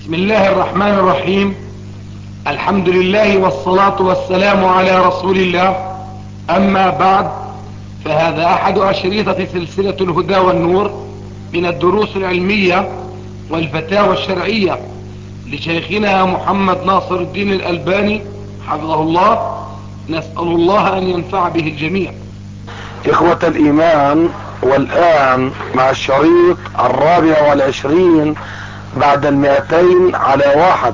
بسم الله الرحمن الرحيم. الحمد لله والصلاة والسلام على رسول الله. أما بعد، فهذا أحد أشريطة سلسلة الهدى والنور من الدروس العلمية والفتاوى الشرعية لشيخنا محمد ناصر الدين الألباني حفظه الله. نسأل الله أن ينفع به الجميع. إخوة الإيمان، والآن مع الشريط 24 بعد 200 على 1.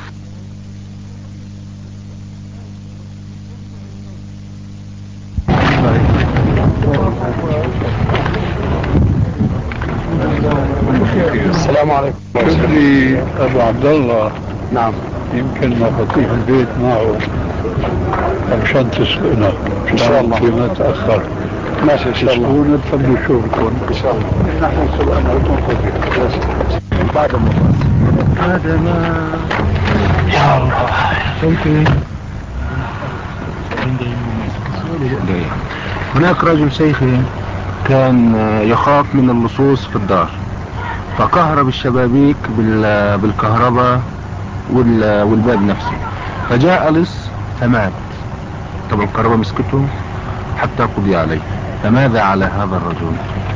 السلام عليكم. لي أبو عبد الله. نعم. يمكن مفاتيح البيت معه عشان تسألنا إن شاء الله ما تأخر. ماشي إن شاء الله. تسألونا تفضلوا شوفكم إن شاء الله. نحن سبقنا لكم قضية بعد هذا ما يا الله ممكن. هناك رجل شيخي كان يخاف من اللصوص في الدار، فكهرب الشبابيك بالكهرباء والباب نفسه، فجاء لص فمات. طب الكهرباء مسكته حتى قضي عليه، فماذا على هذا الرجل؟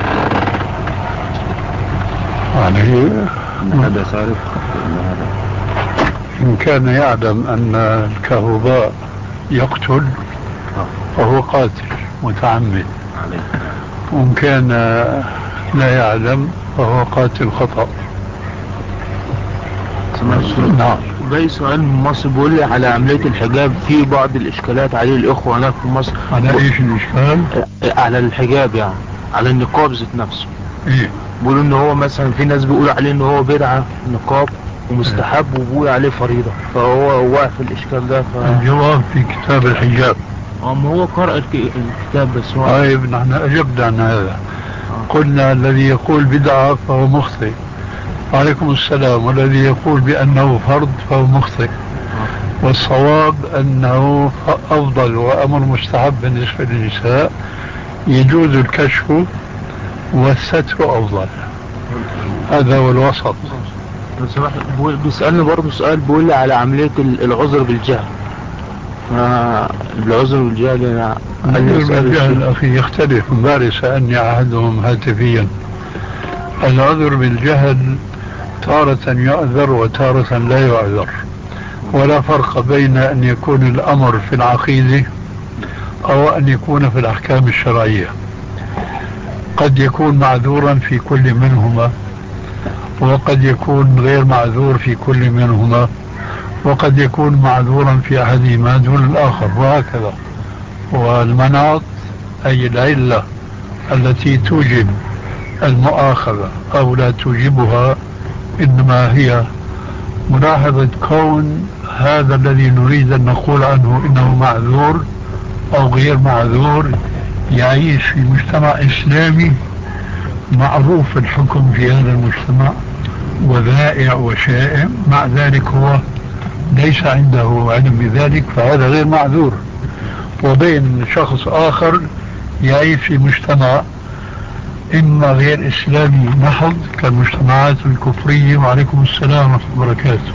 يعني إن هذا سارق، إن هذا إن كان يعلم أن الكهرباء يقتل فهو قاتل متعمد عليه، وإن كان لا يعلم فهو قاتل خطأ. نعم. باقي سؤال من مصر بيقول لي على عملية الحجاب، في بعض الإشكالات عليه الإخوة هناك في مصر. على إيش الإشكال؟ على الحجاب، يعني على النقاب ذات نفسه. إيه؟ بيقولوا إن هو مثلا في ناس بيقولوا عليه إن هو بدعة نقاب ومستحب، وبيقول عليه فريضة، فهو واقف في الإشكال ده. الجواب في كتاب الحجاب. ما هو قرأ الكتاب بس هو. طيب نحن أجبنا عن هذا. قلنا الذي يقول بدعة فهو مخطئ، عليكم السلام، والذي يقول بأنه فرض فهو مخطئ. والصواب أنه أفضل وأمر مستحب بالنسبة للنساء، يجوز الكشف والستر أفضل. هذا هو الوسط. بيسألني برضه سؤال، بيقول لي على عملية العذر بالجهل. العذر بالجهل يعني العذر بالجهل أخي يختلف. امبارح سألني أحدهم هاتفيا، العذر بالجهل تارة يعذر وتارة لا يعذر، ولا فرق بين أن يكون الأمر في العقيدة أو أن يكون في الأحكام الشرعية. قد يكون معذورا في كل منهما، وقد يكون غير معذور في كل منهما، وقد يكون معذورا في أحدهما دون الآخر، وهكذا. والمناط أي العلة التي توجب المؤاخذة أو لا توجبها، إنما هي ملاحظة كون هذا الذي نريد أن نقول عنه إنه معذور أو غير معذور يعيش في مجتمع إسلامي معروف الحكم في هذا المجتمع وذائع وشائع، مع ذلك هو ليس عنده علم بذلك، فهذا غير معذور. وبين شخص آخر يعيش في مجتمع إما غير إسلامي محض كالمجتمعات الكفرية، وعليكم السلام ورحمة الله وبركاته.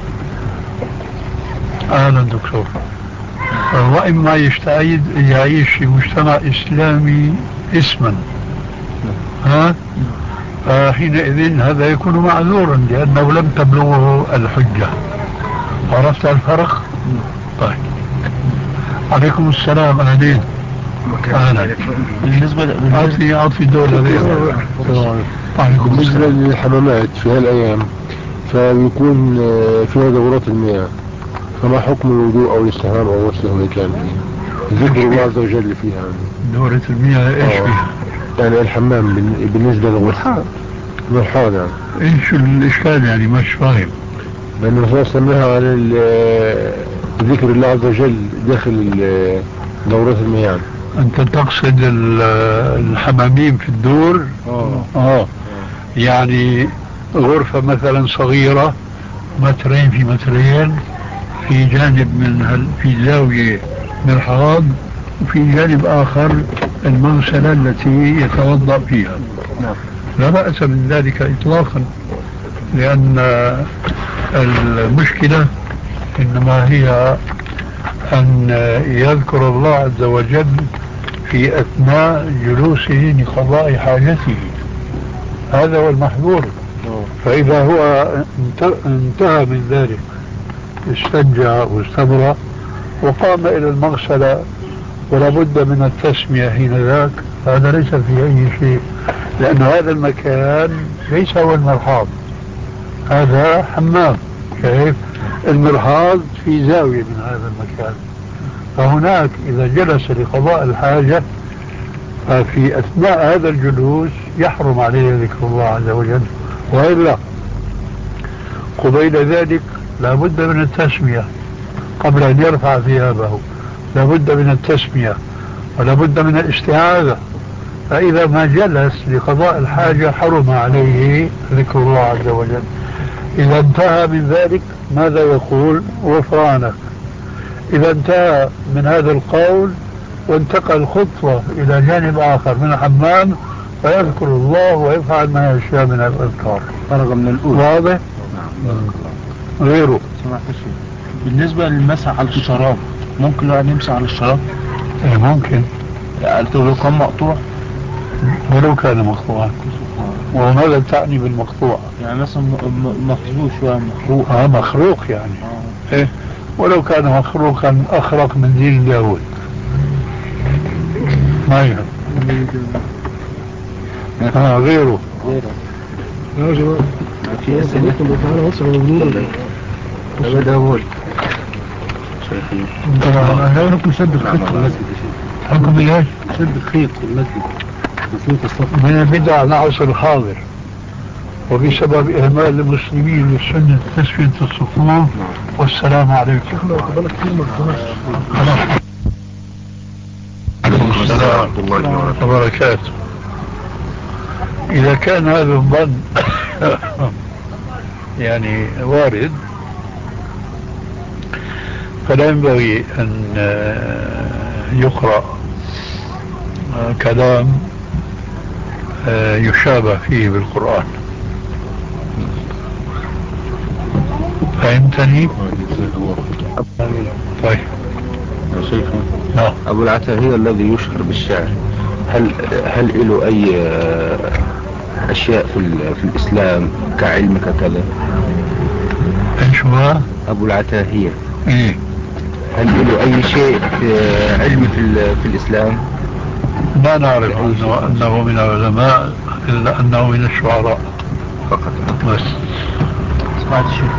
أهلا دكتور. وإما يعيش في مجتمع إسلامي اسما، حينئذ هذا يكون معذورا لأنه لم تبلغه الحجة. عرفت الفرق؟ طيب. عليكم السلام. أهلين. بالنسبة أعطي دولة بالنسبة للحمامات في هالأيام فيكون فيها دورات المياه، فما حكم الوضوء أو الاستحمام أو غسله إذا كان ذكر الله عز وجل فيها؟ دورة المياه إيش فيها؟ يعني الحمام بالنسبة للغسل والحوض، يعني إيش الإشكال؟ يعني مش فاهم. لأن الرسول سماها على ذكر الله عز وجل داخل دورات المياه. أنت تقصد الحمامين في الدور؟ يعني غرفة مثلا صغيرة مترين في مترين، في جانب في زاوية مرحاض، وفي جانب آخر المغسلة التي يتوضأ فيها. لا بأس من ذلك إطلاقا، لأن المشكلة إنما هي أن يذكر الله عز وجل في أثناء جلوسه لقضاء حاجته، هذا هو المحظور. فإذا هو انتهى من ذلك استنجى واستبرأ وقام إلى المغسلة ولا بد من التسمية حين ذاك، هذا ليس في أي شيء، لأن هذا المكان ليس هو المرحاض، هذا حمام. كيف؟ المرحاض في زاوية من هذا المكان، فهناك إذا جلس لقضاء الحاجة ففي أثناء هذا الجلوس يحرم عليه ذكر الله عز وجل، وإلا قبيل ذلك لا بد من التسمية قبل أن يرفع ثيابه، لا بد من التسمية ولا بد من الاستعاذة. فإذا ما جلس لقضاء الحاجة حرم عليه ذكر الله عز وجل. إذا انتهى من ذلك ماذا يقول؟ غفرانك. إذا انتهى من هذا القول وانتقل خطوة إلى جانب آخر من الحمام فيذكر الله ويفعل ما يشاء من الأذكار. فرغ من الأولى. واضح؟ غيره. بالنسبة للمسح على الشراب، ممكن الواحد يمسح على الشراب؟ ممكن. يعني لو كان مقطوع؟ ولو كان مقطوعا. وماذا تعني بالمقطوع؟ يعني مثلا مخلوق شوية مخروق. مخروق يعني. إيه؟ ولو كان مخروقا أخرق من دين داود ما يهم. غيره. يا جماعة في أسئلة تعالى وصل الموضوع أبدا أول حكم شد الخيط في المسجد. حكم ايش؟ شد الخيط في المسجد مسلوك الصف من البدع العصر الحاضر، وبسبب إهمال المسلمين لسنة تسوية الصفوف. والسلام عليكم. السلام ورحمة الله وبركاته. إذا كان هذا الظن يعني وارد فلا ينبغي أن يقرأ كلام يشابه فيه بالقرآن. فهمتني؟ طيب يا شيخنا، أبو العتاهية الذي يشهر بالشعر هل له أي أشياء في الإسلام كعلم ككذا؟ ايش هو؟ أبو العتاهية ايه؟ هل له أي شيء في علم في الإسلام؟ لا نعرف أنه من العلماء إلا أنه من الشعراء فقط. بس. سمعت الشيخ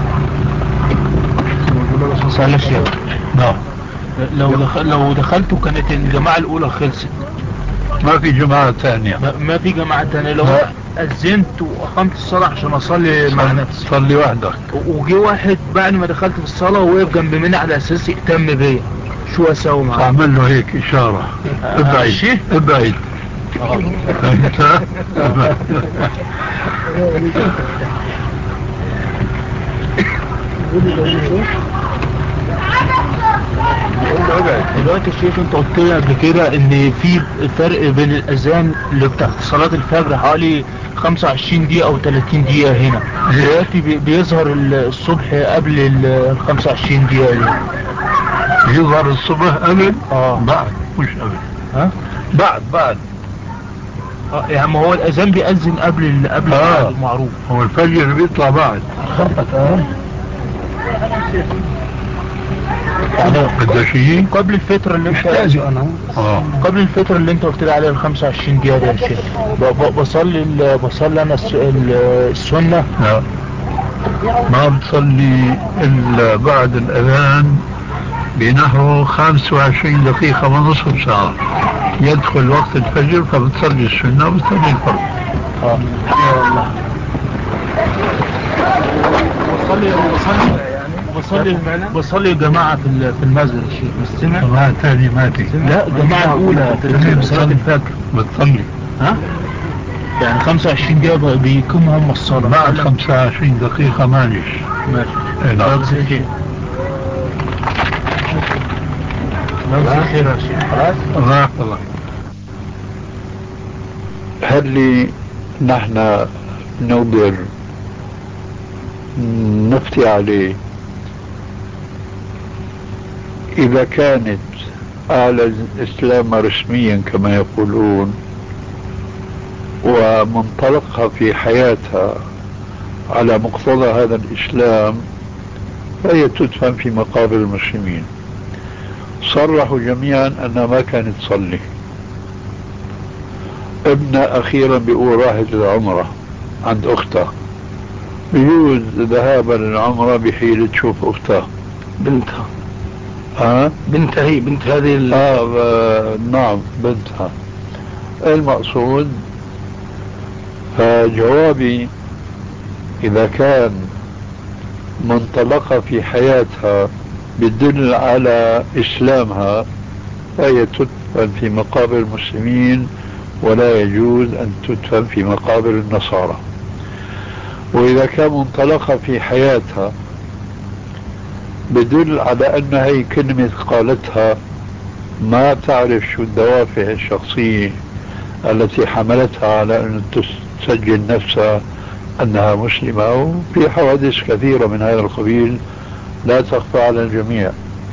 سأل الشيخ. نعم. لو دخلت كانت الجماعة الأولى خلصت، ما في جماعة ثانية. ما في جماعة ثانية. لو أذنت وأقمت الصلاة عشان أصلي مع نفسي، صلي وحدك، وجي واحد بعد ما دخلت في الصلاة ووقف جنب مني على أساس يهتم بيا، شو أسوي معاه؟ أعمل له هيك إشارة ابعد ابعد. فهمت؟ دلوقتي الشيخ انت قلت لي قبل كده ان في فرق بين الاذان اللي بتاع صلاة الفجر حوالي 25 دقيقة او 30 دقيقة هنا، دلوقتي بيظهر الصبح قبل ال 25 دقيقة دي. يظهر الصبح قبل؟ بعد، مش قبل. ها؟ بعد. يعني ما هو الاذان بيأذن قبل المعروف. هو الفجر بيطلع بعد. يعني قديش هي؟ قبل الفترة اللي انت قبل الفترة اللي انت قلت لي عليها ال 25 دقيقة دي يا شيخ، بصلي انا السنة. لا، ما بتصلي الا بعد الاذان بنحو 25 دقيقة ونصف ساعة يدخل وقت الفجر، فبتصلي السنة وبتصلي الفرض. بصلي جماعة في المسجد الشيخ. مستمع؟ جماعة ثانية ما في. لا، جماعة الأولى في صلاة الفجر بتصلي. ها؟ يعني 25 دقيقة بيقوموا هم الصلاة بعد 25 دقيقة ماشي. خلاص خير يا شيخ. خلاص. الله. هل نحن نوبر نفتي عليه إذا كانت أعلى الإسلام رسميا كما يقولون ومنطلقها في حياتها على مقتضى هذا الإسلام فهي تدفن في مقابر المسلمين. صرحوا جميعا أنها ما كانت تصلي. ابنها أخيرا بيقول راحت العمرة عند أختها، بيجوز ذهابا للعمرة بحيلة تشوف أختها بنتها. بنتها هي بنت هذه نعم بنتها. المقصود فجوابي إذا كان منطلقة في حياتها بدل على إسلامها فهي تدفن في مقابر المسلمين ولا يجوز أن تدفن في مقابر النصارى. وإذا كان منطلقة في حياتها بدل على أن هي كلمة قالتها ما تعرف شو الدوافع الشخصية التي حملتها على أن تسجل نفسها أنها مسلمة، وفي حوادث كثيرة من هذا القبيل لا تخفى على الجميع.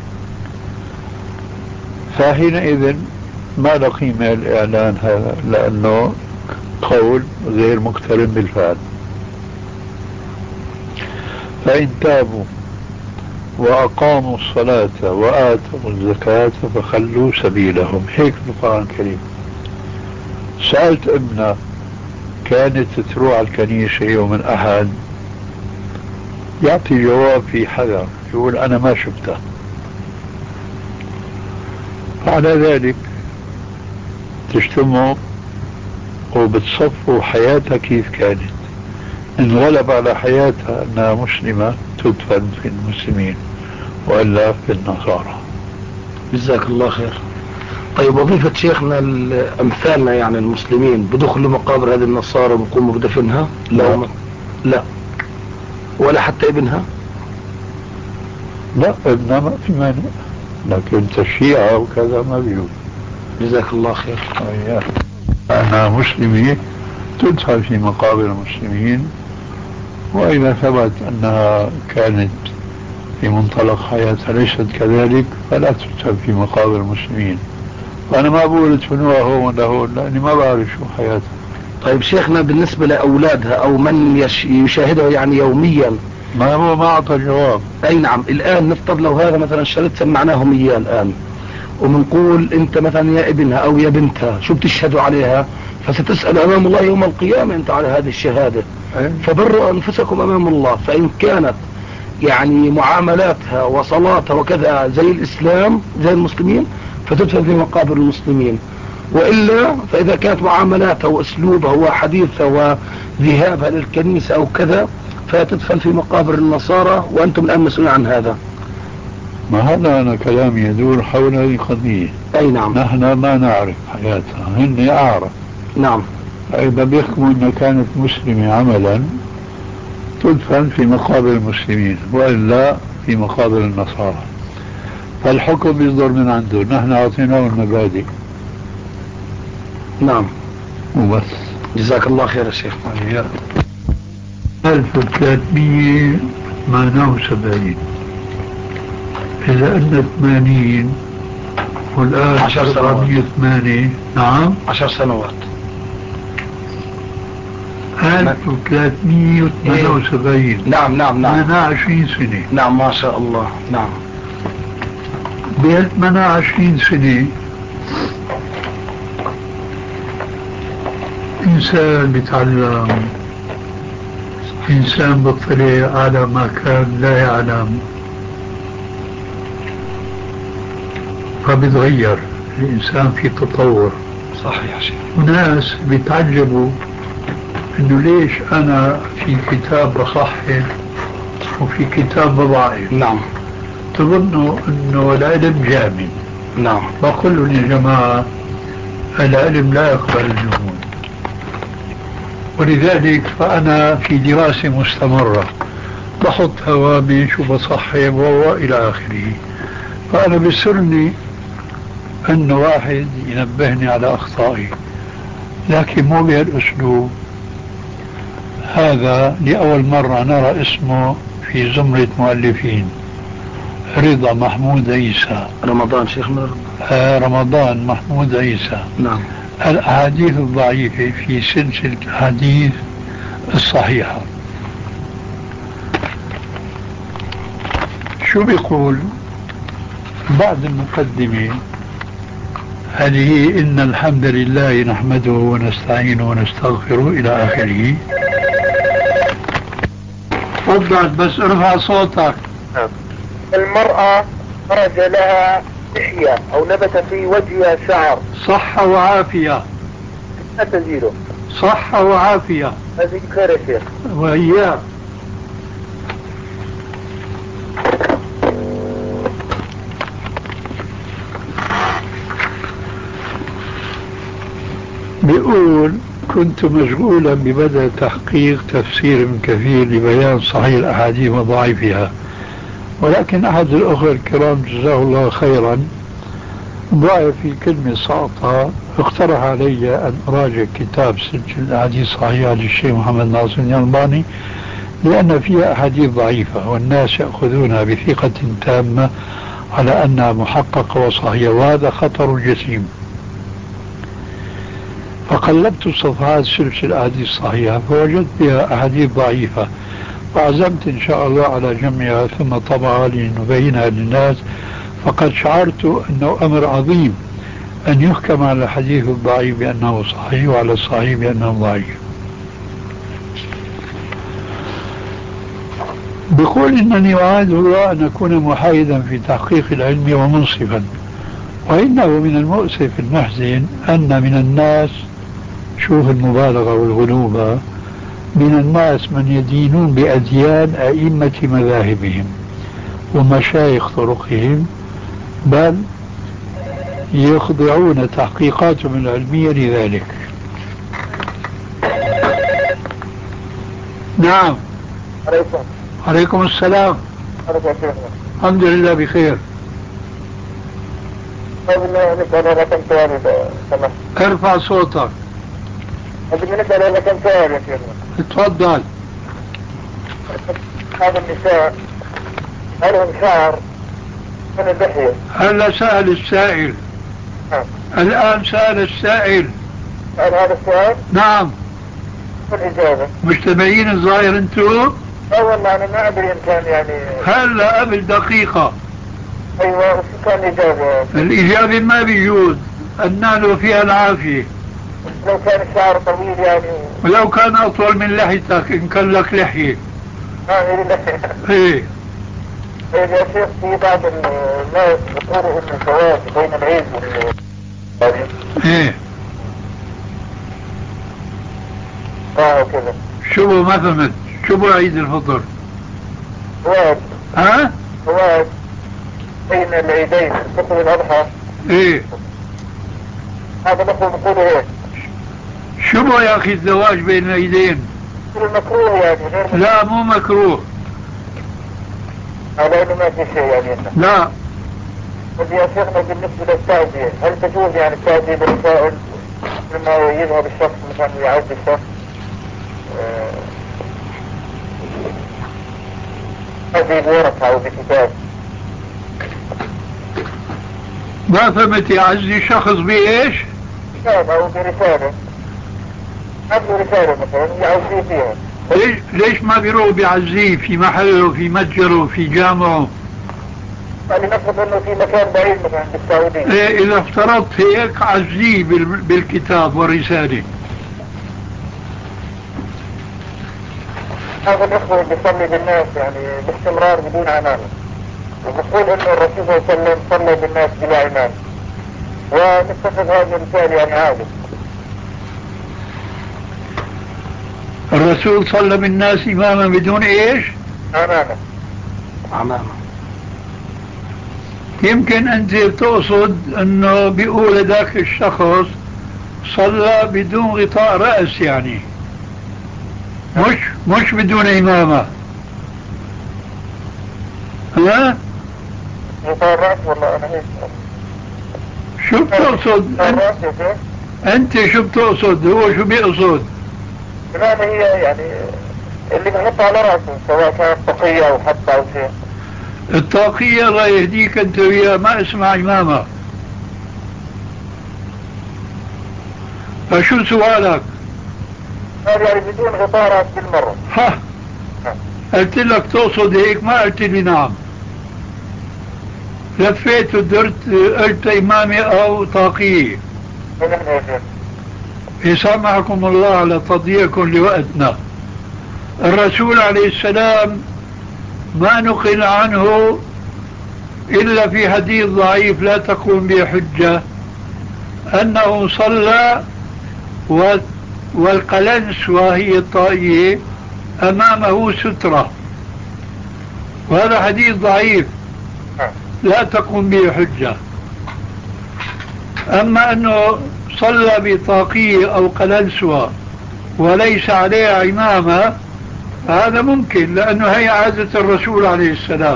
فحينئذ ما له قيمة الإعلان هذا، لأنه قول غير مقترن بالفعل. فإن تابوا وأقاموا الصلاة وآتوا الزكاة فخلوا سبيلهم، هيك القرآن الكريم. سألت ابنها كانت تروح على الكنيسة يوم الأحد، يعطي جواب في حذر، يقول أنا ما شفتها. على ذلك تجتمعوا وبتصفوا حياتها كيف كانت. إن غلب على حياتها أنها مسلمة تدفن في المسلمين وإلا في النصارى. جزاك الله خير. طيب وظيفة شيخنا أمثالنا يعني المسلمين بدخلوا مقابر هذه النصارى وبقوموا بدفنها؟ لا ولا حتى ابنها؟ لا ابنها ما في مانع، لكن تشييعها وكذا ما بيجوز. جزاك الله خير. أنها مسلمة تدفن في مقابر المسلمين، وإذا ثبت أنها كانت في منطلق حياتها ليست كذلك فلا تدفن في مقابر المسلمين. وأنا ما بقول ادفنوها هون ولا هون لأني ما بعرف شو حياتها. طيب شيخنا بالنسبة لأولادها أو من يشاهدها يعني يوميا، ما هو ما أعطى جواب. أي نعم. الآن نفترض لو هذا مثلا شريط سمعناهم إياه الآن ومنقول أنت مثلا يا ابنها أو يا بنتها شو بتشهدوا عليها، فستسأل أمام الله يوم القيامة أنت على هذه الشهادة. فبروا أنفسكم أمام الله. فإن كانت يعني معاملاتها وصلاتها وكذا زي الإسلام زي المسلمين فتدفن في مقابر المسلمين، وإلا فإذا كانت معاملاتها وأسلوبها وحديثها وذهابها للكنيسة أو كذا فتدفن في مقابر النصارى، وأنتم الآن مسؤولين عن هذا. ما هذا أنا كلامي يدور حول هذه القضية. أي نعم. نحن ما نعرف حياتها، هن أعرف. نعم. فإذا بيحكموا أنها كانت مسلمة عملا تدفن في مقابر المسلمين وإلا في مقابر النصارى، فالحكم يصدر من عنده. نحن أعطيناه المبادئ. نعم وبس. جزاك الله خير يا شيخ. 1378 إذا أن 80 والآن 10 سنوات. 408. نعم 10 سنوات. 1378. نعم نعم نعم. 28 سنة. نعم ما شاء الله. نعم. بين 28 سنة إنسان بيتعلم، إنسان بيطلع على ما كان لا يعلم، فبيتغير الإنسان في تطور. صحيح يا شيخ. وناس بيتعجبوا إنه ليش أنا في كتاب بصحح وفي كتاب بضعف. نعم. تظنوا إنه العلم جامد. نعم. بقول لهم يا جماعة العلم لا يقبل الجمود، ولذلك فأنا في دراسة مستمرة بحط هوامش وبصحب وإلى آخره. فأنا بيسرني أن واحد ينبهني على أخطائي، لكن مو بهالأسلوب. هذا لأول مرة نرى اسمه في زمرة مؤلفين. رضا محمود عيسى. رمضان شيخنا. رمضان محمود عيسى. نعم. الأحاديث الضعيفة في سلسلة الأحاديث الصحيحة. شو بيقول بعد المقدمة هذه؟ إن الحمد لله نحمده ونستعينه ونستغفره إلى آخره. تفضل بس ارفع صوتك. المرأة خرج لها لحية أو نبت في وجهها شعر. صحة وعافية. لا تزيله. صحة وعافية. هذه خير يا شيخ. وإياك. بيقول كنت مشغولا ببدء تحقيق تفسير ابن كثير لبيان صحيح الأحاديث وضعيفها، ولكن أحد الأخوة الكرام جزاه الله خيرا ضعف في كلمة سقطها، اقترح علي أن أراجع كتاب سلسلة الأحاديث الصحيحة للشيخ محمد ناصر الألباني، لأن فيها أحاديث ضعيفة والناس يأخذونها بثقة تامة على أنها محققة وصحيحة، وهذا خطر جسيم. فقلبت صفحات سلسلة الأحاديث الصحيحة فوجدت فيها أحاديث ضعيفة، وعزمت إن شاء الله على جمعها ثم طبعها لنبينها للناس. فقد شعرت أنه أمر عظيم أن يحكم على الحديث الضعيف بأنه صحيح وعلى الصحيح بأنه ضعيف. بقول إنني أعاهد الله أن أكون محايدا في تحقيق العلم ومنصفا، وإنه من المؤسف المحزن أن من الناس، شوف المبالغة والغلوبة، من الناس من يدينون بأديان أئمة مذاهبهم ومشايخ طرقهم، بل يخضعون تحقيقاتهم العلمية لذلك. نعم. عليكم السلام. الحمد لله بخير. ارفع صوتك. نسأل لك كم سؤال يا شيخ. اتفضل. هذا النساء لهم شعر من اللحية. هلا سأل السائل. الآن سأل السائل. سأل هذا السؤال؟ نعم. والإجابة؟ مجتمعين الظاهر انتو؟ لا والله أنا ما أدري إن كان يعني. هلا قبل دقيقة. أيوة وش كان الإجابة؟ الإجابة ما بيجوز، النال فيها العافية. لو كان الشعر طويل يعني. ولو كان أطول من لحيتك إن كان لك لحية. ما هي لحية. إيه. طيب يا شيخ في بعض الناس يقولوا إن الزواج بين العيد إيه. وكذا. شو ما فهمت؟ شو عيد الفطر؟ زواج. ها؟ زواج بين العيدين الفطر والأضحى. إيه. هذا بقولوا هيك. شو يا أخي الزواج بين العيدين؟ المكروه يعني غير. لا مو مكروه. على انه ما في شيء يعني. لا. طيب يا شيخنا بالنسبة للتعزية، هل تجوز يعني التعزية بالرسائل لما يذهب الشخص مثلا يعود الشخص؟ هذه بورقة أو بكتاب. ما فهمت يا عزي، شخص بإيش؟ كتاب أو برسالة. عنده رسالة مثلا يعزيه فيها. ليش ما بيروح بيعزيه في محله في متجره في جامعه؟ يعني نفرض انه في مكان بعيد مثلا بالسعودية. إيه اذا افترضت هيك عزيه بالكتاب والرسالة. هذا الإخوة بيصلي بالناس يعني باستمرار بدون عنان، وبقول انه الرسول صلى الله عليه وسلم صلى بالناس بلا عنان، ونتخذ هذا المثال يعني عادي. الرسول صلى بالناس إماما بدون إيش؟ عمامة. يمكن أنت تقصد أنه بيقول ذاك الشخص صلى بدون غطاء رأس يعني، مش بدون إمامة. ها؟ غطاء الرأس والله أنا هيك. شو بتقصد؟ أنت شو بتقصد؟ هو شو بيقصد؟ بمعنى هي يعني اللي بنحطها على رأسه سواء كانت طاقية أو حتى أو شيء. الطاقية الله يهديك أنت وياه ما اسمها عمامة. فشو سؤالك؟ قال يعني بدون غطاء بالمرة. ها قلت لك تقصد هيك ما قلت لي نعم. لفيت ودرت قلت إمامي أو طاقية. يسامحكم الله على تضييعكم لوقتنا. الرسول عليه السلام ما نقل عنه إلا في حديث ضعيف لا تقوم به حجة أنه صلى والقلنس وهي الطائية أمامه سترة، وهذا حديث ضعيف لا تقوم به حجة. أما أنه صلى بطاقية أو قلنسوة وليس عليها عمامة هذا ممكن، لأنه هي عادة الرسول عليه السلام،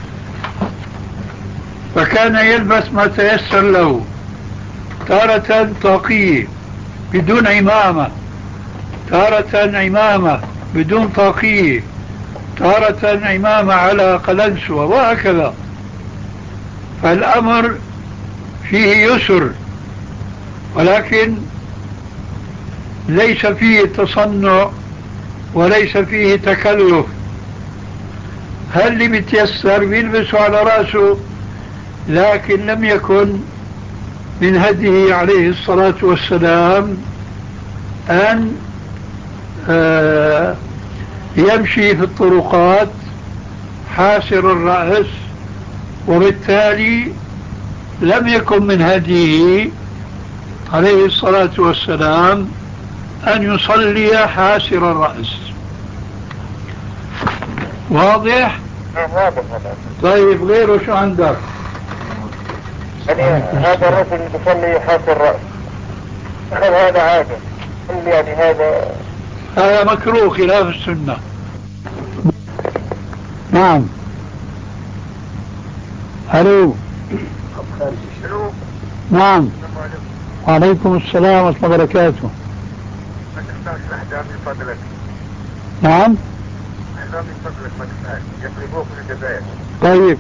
فكان يلبس ما تيسر له، تارة طاقية بدون عمامة، تارة عمامة بدون طاقية، تارة عمامة على قلنسوة، وهكذا. فالأمر فيه يسر، ولكن ليس فيه تصنع وليس فيه تكلف. هل اللي بيتيسر بيلبسه على رأسه، لكن لم يكن من هديه عليه الصلاة والسلام أن يمشي في الطرقات حاسر الرأس، وبالتالي لم يكن من هديه عليه الصلاة والسلام أن يصلي حاسر الرأس. واضح؟ طيب غيره شو عندك؟ يعني هذا الرجل اللي بيصلي حاسر الرأس هل هذا عادة؟ يعني هذا مكروه خلاف السنة. نعم. الو. نعم. وعليكم السلام ورحمة الله وبركاته. ما تفتحش الأحداث من فضلك. نعم. أحداث من فضلك ما تفتحش، يطلبوك من الجزائر. طيب.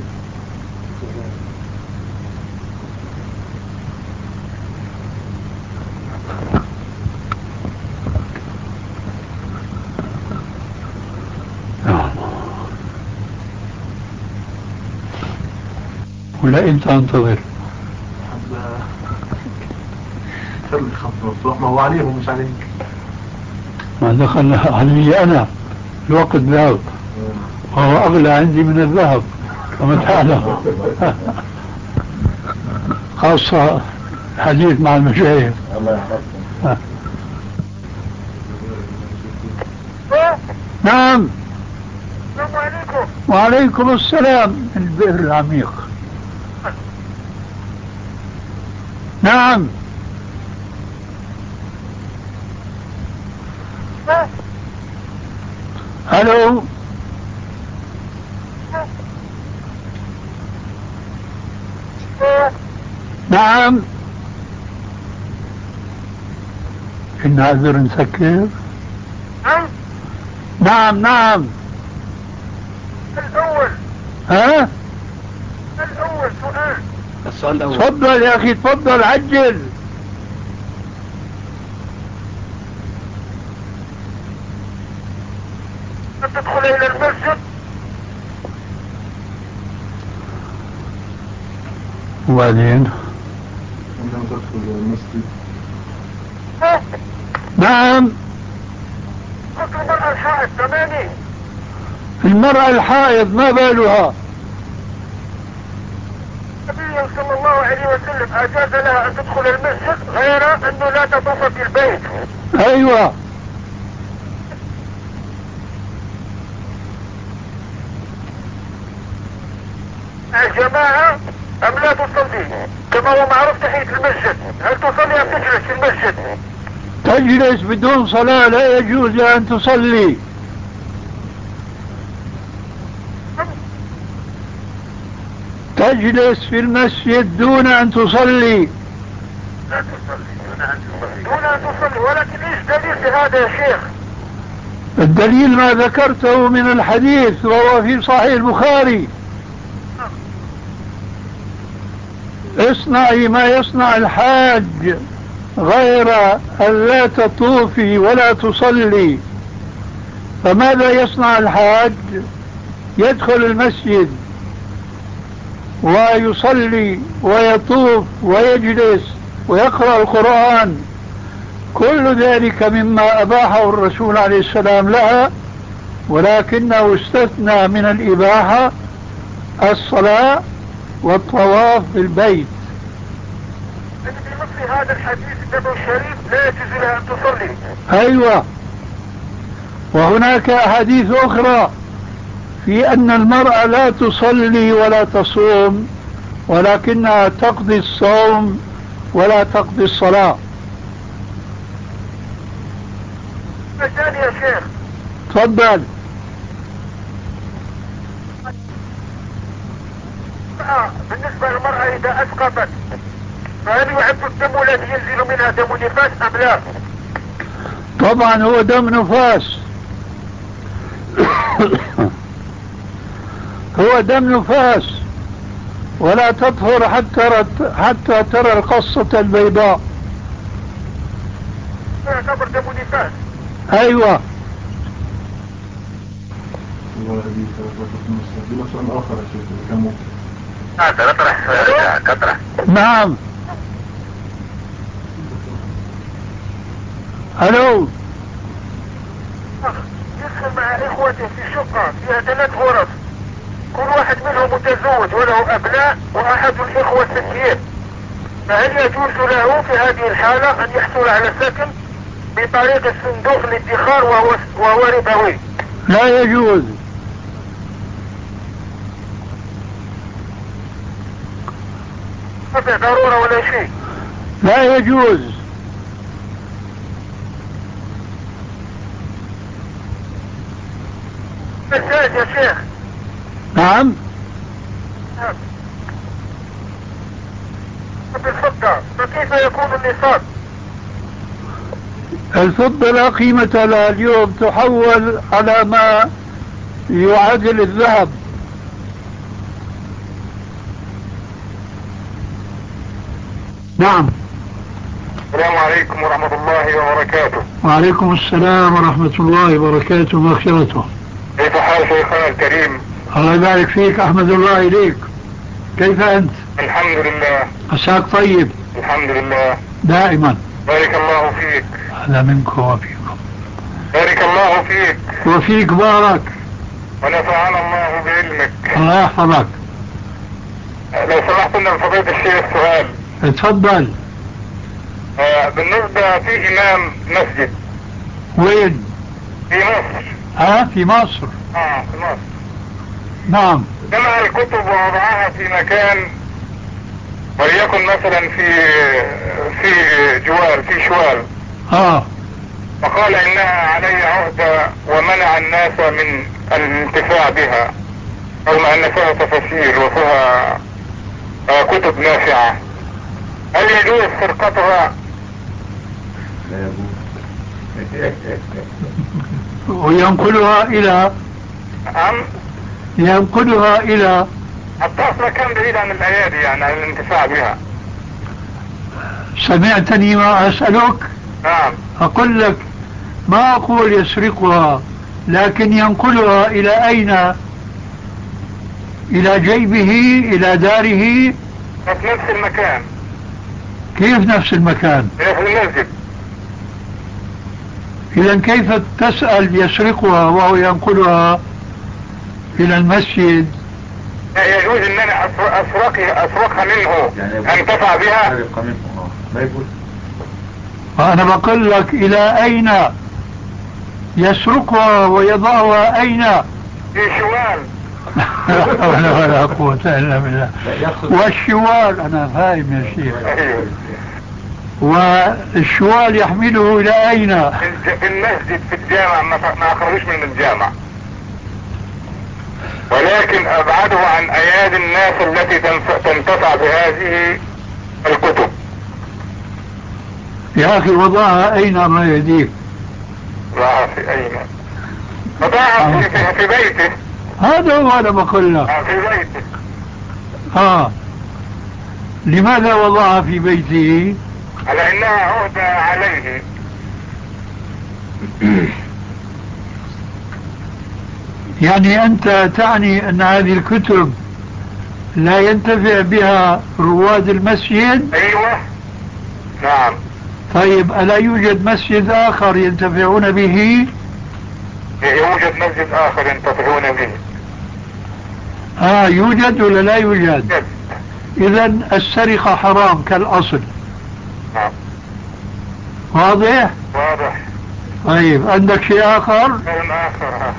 ولا انت انتظر؟ ما هو عليهم مش عليك. ما دخل علي انا، الوقت ذهب وهو اغلى عندي من الذهب كما تعلم. خاصة الحديث مع المشايخ. نعم. السلام عليكم. وعليكم السلام. البئر العميق. نعم. الو. نعم. الناظر نسكر. نعم نعم. الأول. ها؟ الأول سؤال. السؤال الأول. تفضل يا أخي تفضل عجل. تدخل إلى المسجد. وبعدين؟ عندما تدخل المسجد. نعم. قلت المرأة الحائض تمامي. المرأة الحائض ما بالها؟ النبي صلى الله عليه وسلم أجاز لها أن تدخل المسجد غير أنه لا تطوف في البيت. أيوة. الجماعة أم لا تصلي؟ كما هو معروف تحية المسجد، هل تصلي أم تجلس في المسجد؟ تجلس بدون صلاة، لا يجوز لها أن تصلي. تجلس في المسجد دون أن تصلي. لا تصلي دون أن تصلي، ولكن إيش دليل هذا يا شيخ؟ الدليل ما ذكرته من الحديث وهو في صحيح البخاري: اصنعي ما يصنع الحاج غير أن لا تطوفي ولا تصلي. فماذا يصنع الحاج؟ يدخل المسجد ويصلي ويطوف ويجلس ويقرأ القرآن، كل ذلك مما أباحه الرسول عليه السلام لها، ولكنه استثنى من الإباحة الصلاة والطواف بالبيت. بنص هذا الحديث النبوي الشريف لا يجوز لها أن تصلي. أيوة، وهناك أحاديث أخرى في أن المرأة لا تصلي ولا تصوم، ولكنها تقضي الصوم ولا تقضي الصلاة. الثاني يا شيخ، تفضل. بالنسبة للمرأة إذا أسقطت فهل يعد الدم الذي ينزل منها دم نفاس أم لا؟ طبعا هو دم نفاس. هو دم نفاس، ولا تطهر حتى ترى القصة البيضاء. يعتبر دم نفاس. أيوة. نعم. الو. يسكن مع اخوته في شقة فيها 3 غرف، كل واحد منهم متزوج وله ابناء واحد الاخوة سكين، فهل يجوز له في هذه الحالة ان يحصل على سكن بطريق الصندوق الادخار وهو ربوي؟ لا يجوز. ما في ضرورة ولا شيء. لا يجوز. مساج يا شيخ. نعم. بالفضة فكيف يكون النصاب؟ الفضة لا قيمة لها اليوم، تحول على ما يعادل الذهب. نعم. السلام عليكم ورحمة الله وبركاته. وعليكم السلام ورحمة الله وبركاته ومغفرته. كيف حال شيخنا الكريم؟ الله يبارك فيك، أحمد الله إليك. كيف أنت؟ الحمد لله. عساك طيب؟ الحمد لله دائما. بارك الله فيك. هذا منكم وفيكم. بارك الله فيك. وفيك بارك. ونفعنا الله بعلمك. الله يحفظك. لو سمحت لنا بفضيلة الشيخ سؤال. اتفضل. بالنسبة في إمام مسجد. وين؟ في مصر. في مصر. في مصر. نعم. جمع الكتب ووضعها في مكان، وليكن مثلا في جوال، في شوال. فقال إنها علي عهدة ومنع الناس من الانتفاع بها، رغم أن فيها تفاسير وفيها كتب نافعة. هل يجوز سرقتها؟ وينقلها إلى ينقلها إلى حتى في مكان بعيد عن الأيادي، يعني عن الانتفاع بها. سمعتني ما أسألك؟ نعم. أقول لك ما أقول يسرقها، لكن ينقلها إلى أين؟ إلى جيبه، إلى داره؟ في نفس المكان. كيف نفس المكان؟ في المسجد. إذن كيف تسأل يسرقها وهو ينقلها إلى المسجد؟ لا يجوز ان انا اسرقها منه، انتفع بها. أنا بقول لك إلى أين يسرقها ويضعها؟ أين؟ في شوال. ولا قوة إلا بالله. والشوال أنا فاهم يا شيخ. والشوال يحمله إلى أين؟ في المسجد، في الجامع، ما أخرجوش من الجامع، ولكن أبعده عن أيادي الناس التي تنتفع بهذه الكتب. يا أخي وضعها أين ما يهديك؟ وضعها في أين؟ وضعها في بيته. هذا هو أنا بقول لك. في بيته. لماذا وضعها في بيته؟ على انها عهدة عليه. يعني أنت تعني أن هذه الكتب لا ينتفع بها رواد المسجد؟ ايوه نعم. طيب ألا يوجد مسجد آخر ينتفعون به؟ يوجد مسجد اخر ينتفعون به. يوجد ولا لا يوجد؟ إذا السرقة حرام كالأصل. نعم. واضح؟ واضح. طيب عندك شيء آخر؟ كلام اخر.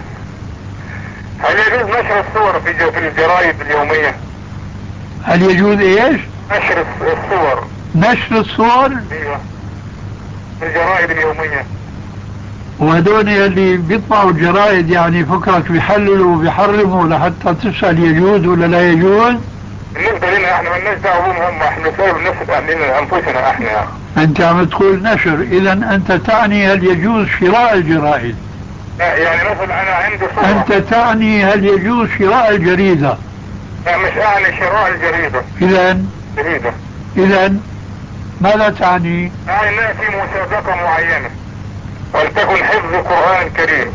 هل يجوز نشر الصور في الجرائد اليومية؟ هل يجوز ايش؟ نشر الصور. نشر الصور؟ ايوه في الجرائد اليومية. وهدول اللي بيطبعوا الجرائد يعني فكرك بيحللوا وبيحرموا لحتى تسأل يجوز ولا لا يجوز؟ بالنسبة لنا احنا مالناش دعوة بهم هم، احنا نسوي انفسنا احنا. انت عم تقول نشر، اذا انت تعني هل يجوز شراء الجرائد؟ لا يعني مثلا انا عندي صورة. انت تعني هل يجوز شراء الجريدة؟ لا مش اعني شراء الجريدة. اذا جريدة. اذا ماذا تعني؟ يعني في مسابقة معينة ولتكن حفظ قرآن كريم.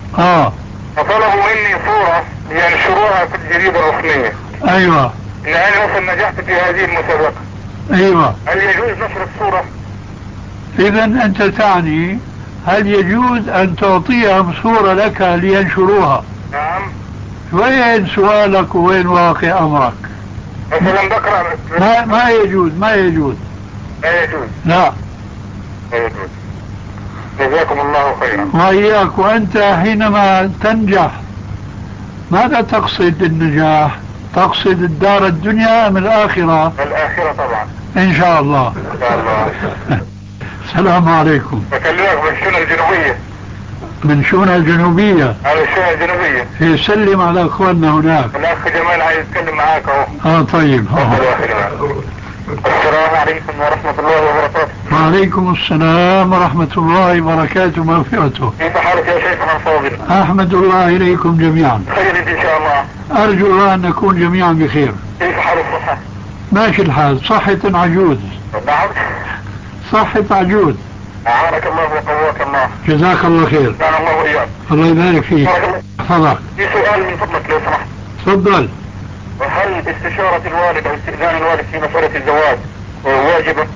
فطلبوا مني صورة ينشروها في الجريدة الرسمية. ايوه. ان انا مثلا نجحت في هذه المسابقة. ايوه. هل يجوز نشر الصورة؟ اذا انت تعني هل يجوز ان تعطيهم صورة لك لينشروها؟ نعم. وين سؤالك وين واقع امرك؟ مثلا بقرأ. ما يجوز. لا يجوز. لا يجوز. جزاكم الله خيرا. وإياك. وأنت حينما تنجح ماذا تقصد النجاح؟ تقصد الدار الدنيا أم الآخرة؟ الآخرة طبعا. إن شاء الله. إن شاء الله. السلام عليكم. بكلمك من الشونة الجنوبية. من شونة الجنوبية؟ على الشونة الجنوبية. سلم على أخواننا هناك. الأخ جمال عايز يتكلم معاك أهو. طيب. السلام عليكم ورحمة الله وبركاته. وعليكم السلام ورحمة الله وبركاته ومغفرته. كيف حالك يا شيخنا الفاضل؟ أحمد الله إليكم جميعا. خير إن شاء الله. أرجو الله أن نكون جميعا بخير. كيف حال الصحة؟ ماشي الحال. صحة عجوز. نعم. صحة عجوز. أعانك الله وقواك الله. جزاك الله خير. كان الله وإياك. الله يبارك فيك. تفضل. في سؤال من فضلك لو سمحت. تفضل. وهل استشارة الوالد أو استئذان الوالد في مسألة الزواج واجبة؟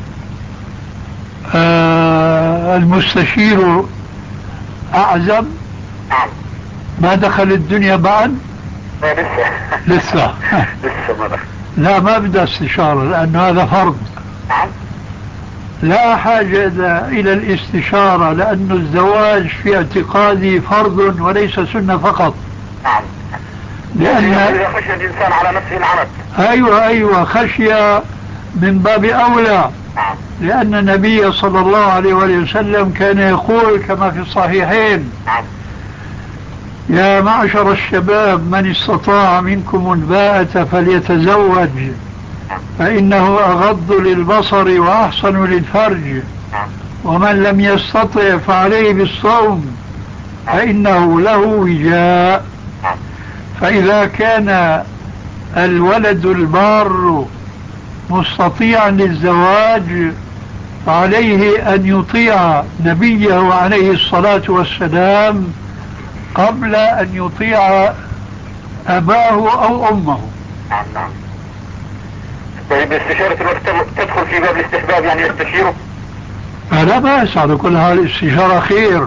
المستشير أعزب. نعم. ما دخل الدنيا بعد؟ لسه. لسه ما دخل. لا ما بدأ استشارة لأن هذا فرض. نعم. لا حاجة إلى الاستشارة لأن الزواج في اعتقادي فرض وليس سنة فقط. نعم. لأن إذا خشي الإنسان على نفسه العنت. أيوة خشية من باب أولى. نعم. لأن النبي صلى الله عليه وسلم كان يقول كما في الصحيحين: نعم. يا معشر الشباب من استطاع منكم الباءة فليتزوج فإنه أغض للبصر وأحسن للفرج، ومن لم يستطع فعليه بالصوم فإنه له وجاء. فإذا كان الولد البار مستطيعا للزواج فعليه أن يطيع نبيه عليه الصلاة والسلام قبل أن يطيع أباه أو أمه. نعم. طيب استشارة الوقت تدخل في باب الاستحباب يعني يستشيره؟ لا بأس، على كل حال الاستشارة خير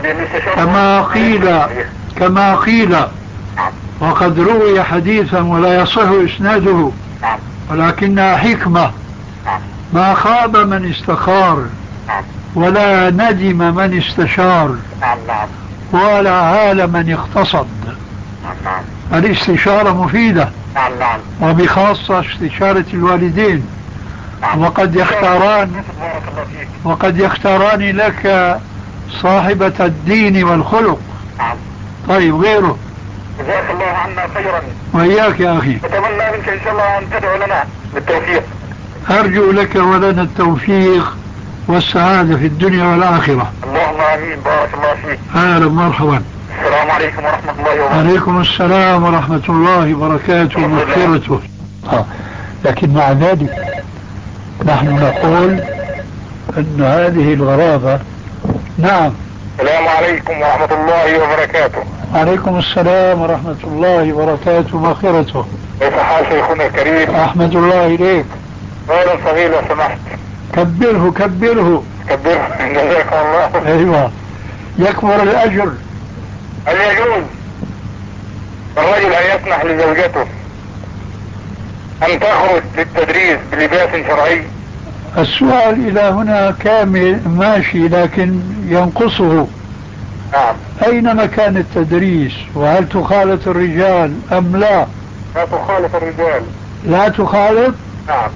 كما قيل وقد روي حديثا ولا يصح إسناده ولكنها حكمة: ما خاب من استخار ولا ندم من استشار ولا عال من اقتصد. الاستشارة مفيدة وبخاصة استشارة الوالدين، وقد يختاران لك صاحبة الدين والخلق. طيب غيره. جزاك الله عنا خيرا. وإياك يا أخي. أتمنى منك إن شاء الله أن تدعو لنا بالتوفيق. أرجو لك ولنا التوفيق والسعادة في الدنيا والآخرة. اللهم آمين. بارك الله فيك. أهلا مرحبا. السلام عليكم ورحمة الله وبركاته. عليكم السلام ورحمة الله وبركاته ومغفرته. لكن مع ذلك نحن نقول أن هذه الغرابة. نعم. السلام عليكم ورحمة الله وبركاته. عليكم السلام ورحمة الله وبركاته ومغفرته. كيف حال شيخنا الكريم؟ أحمد الله إليك. سؤال صغير لو سمحت. كبره كبره كبره. جزاكم الله. أيوة، يكبر الأجر. هل يجوز الرجل أن يسمح لزوجته أن تخرج للتدريس بلباس شرعي؟ السؤال إلى هنا كامل ماشي، لكن ينقصه. نعم. أين مكان التدريس؟ وهل تخالط الرجال أم لا؟ لا تخالط الرجال. لا تخالط؟ نعم.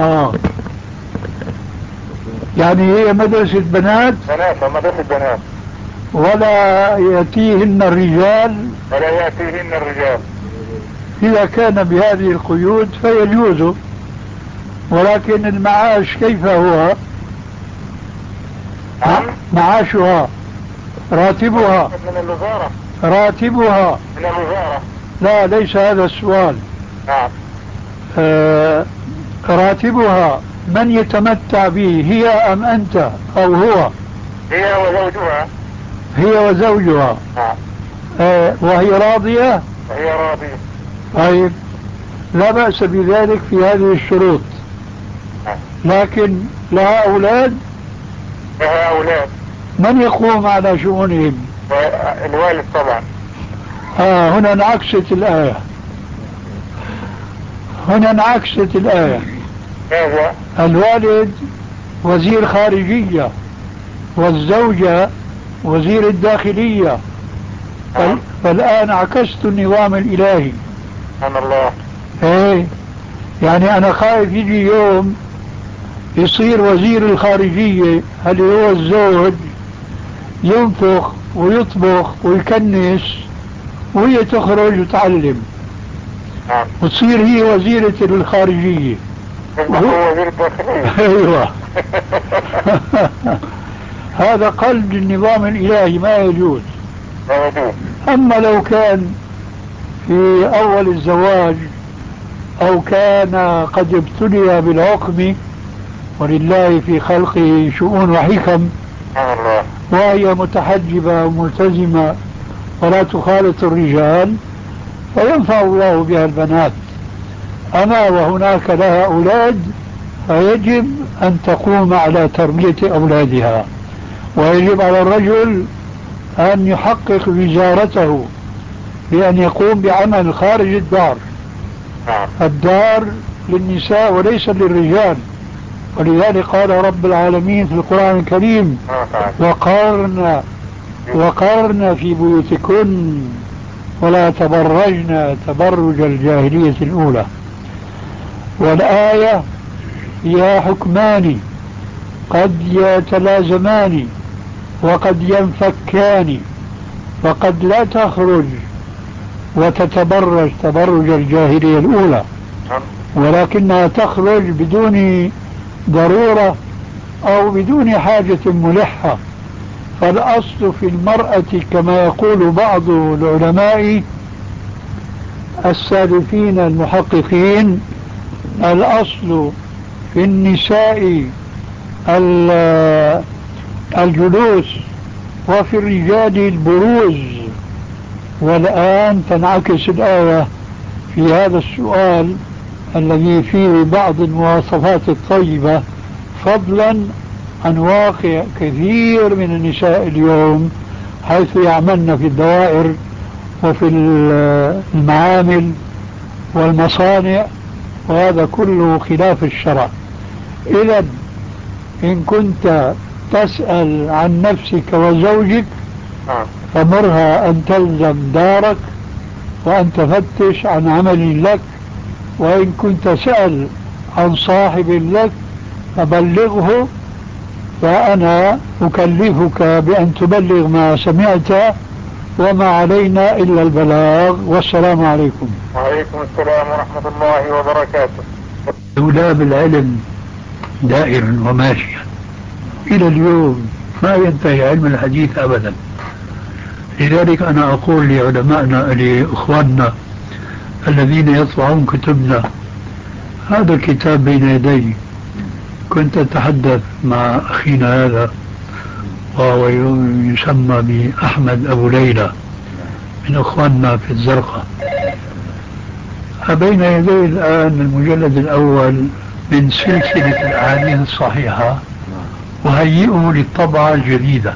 يعني هي مدرسة بنات؟ بنات، مدرسة بنات. ولا يأتيهن الرجال؟ ولا يأتيهن الرجال. إذا كان بهذه القيود فيجوز، ولكن المعاش كيف هو؟ نعم. معاشها، راتبها. من الوزارة. راتبها. من الوزارة. لا، ليس هذا السؤال. نعم. راتبها من يتمتع به، هي أم أنت أو هو؟ هي وزوجها. هي وزوجها. نعم. وهي راضية؟ وهي راضية. طيب، لا بأس بذلك في هذه الشروط. لكن لها أولاد؟ لها أولاد. من يقوم على شؤونهم؟ الوالد طبعا. هنا انعكست الآية. هنا انعكست الآية. ماذا؟ الوالد وزير خارجية والزوجة وزير الداخلية. فالآن عكست النظام الإلهي. سبحان الله. ايه، يعني أنا خايف يجي يوم يصير وزير الخارجية اللي هو الزوج ينفخ ويطبخ ويكنس وهي تخرج وتعلم، وتصير هي وزيرة الخارجية هو وزير الداخلية. ايوه. هذا قلب النظام الإلهي، ما يجوز. أما لو كان في أول الزواج أو كان قد ابتلي بالعقم، ولله في خلقه شؤون وحكم، وهي متحجبة وملتزمة ولا تخالط الرجال، فينفع الله بها البنات. أما وهناك لها أولاد فيجب أن تقوم على تربية أولادها، ويجب على الرجل أن يحقق وزارته بأن يقوم بعمل خارج الدار. الدار للنساء وليس للرجال، ولذلك قال رب العالمين في القرآن الكريم: وقرن في بيوتكن ولا تبرجن تبرج الجاهلية الأولى. والآية فيها حكمان قد يتلازمان وقد ينفكان، فقد لا تخرج وتتبرج تبرج الجاهلية الأولى، ولكنها تخرج بدون ضرورة أو بدون حاجة ملحة. فالأصل في المرأة كما يقول بعض العلماء السالفين المحققين، الأصل في النساء الجلوس وفي الرجال البروز. والآن تنعكس الآية في هذا السؤال الذي فيه بعض المواصفات الطيبة، فضلا عن واقع كثير من النساء اليوم حيث يعملن في الدوائر وفي المعامل والمصانع، وهذا كله خلاف الشرع. إذا إن كنت تسأل عن نفسك وزوجك فمرها أن تلزم دارك وأن تفتش عن عمل لك، وإن كنت سأل عن صاحب لك فبلغه، فأنا أكلفك بأن تبلغ ما سمعت، وما علينا إلا البلاغ. والسلام عليكم. وعليكم السلام ورحمة الله وبركاته. دولاب العلم دائر وماشيا إلى اليوم، ما ينتهي علم الحديث أبدا. لذلك أنا أقول لعلمائنا لإخواننا الذين يطبعون كتبنا، هذا الكتاب بين يدي. كنت أتحدث مع أخينا هذا وهو يسمى بأحمد أبو ليلى من أخواننا في الزرقاء. بين يدي الآن المجلد الأول من سلسلة الأحاديث الصحيحة، وهيئه للطبعة الجديدة.